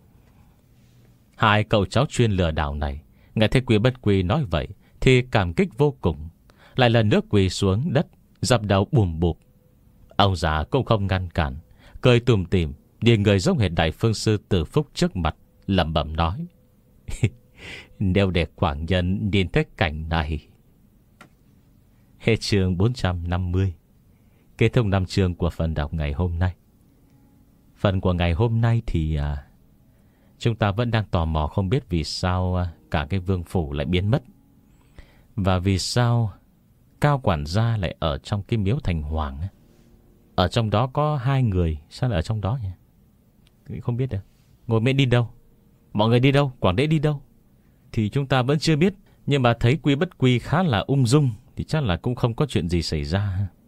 Hai cậu cháu chuyên lừa đảo này nghe thấy Quy Bất Quy nói vậy thì cảm kích vô cùng, lại lần nước quỳ xuống đất dập đầu bùm bụp. Ông già cũng không ngăn cản, cười tùm tìm nhìn người giống hệt đại phương sư Từ Phúc trước mặt, lẩm bẩm nói: Nếu để Quảng Nhân nhìn thấy cảnh này. Hết chương bốn trăm năm mươi. Kết thúc năm chương của phần đọc ngày hôm nay. Phần của ngày hôm nay thì à, chúng ta vẫn đang tò mò không biết vì sao à, cả cái vương phủ lại biến mất, và vì sao Cao quản gia lại ở trong cái miếu thành hoàng. Ở trong đó có hai người, sao lại ở trong đó nhỉ? Không biết được. Ngồi mẹ đi đâu? Mọi người đi đâu? Quảng Đế đi đâu? Thì chúng ta vẫn chưa biết. Nhưng mà thấy Quy Bất Quy khá là ung dung, thì chắc là cũng không có chuyện gì xảy ra.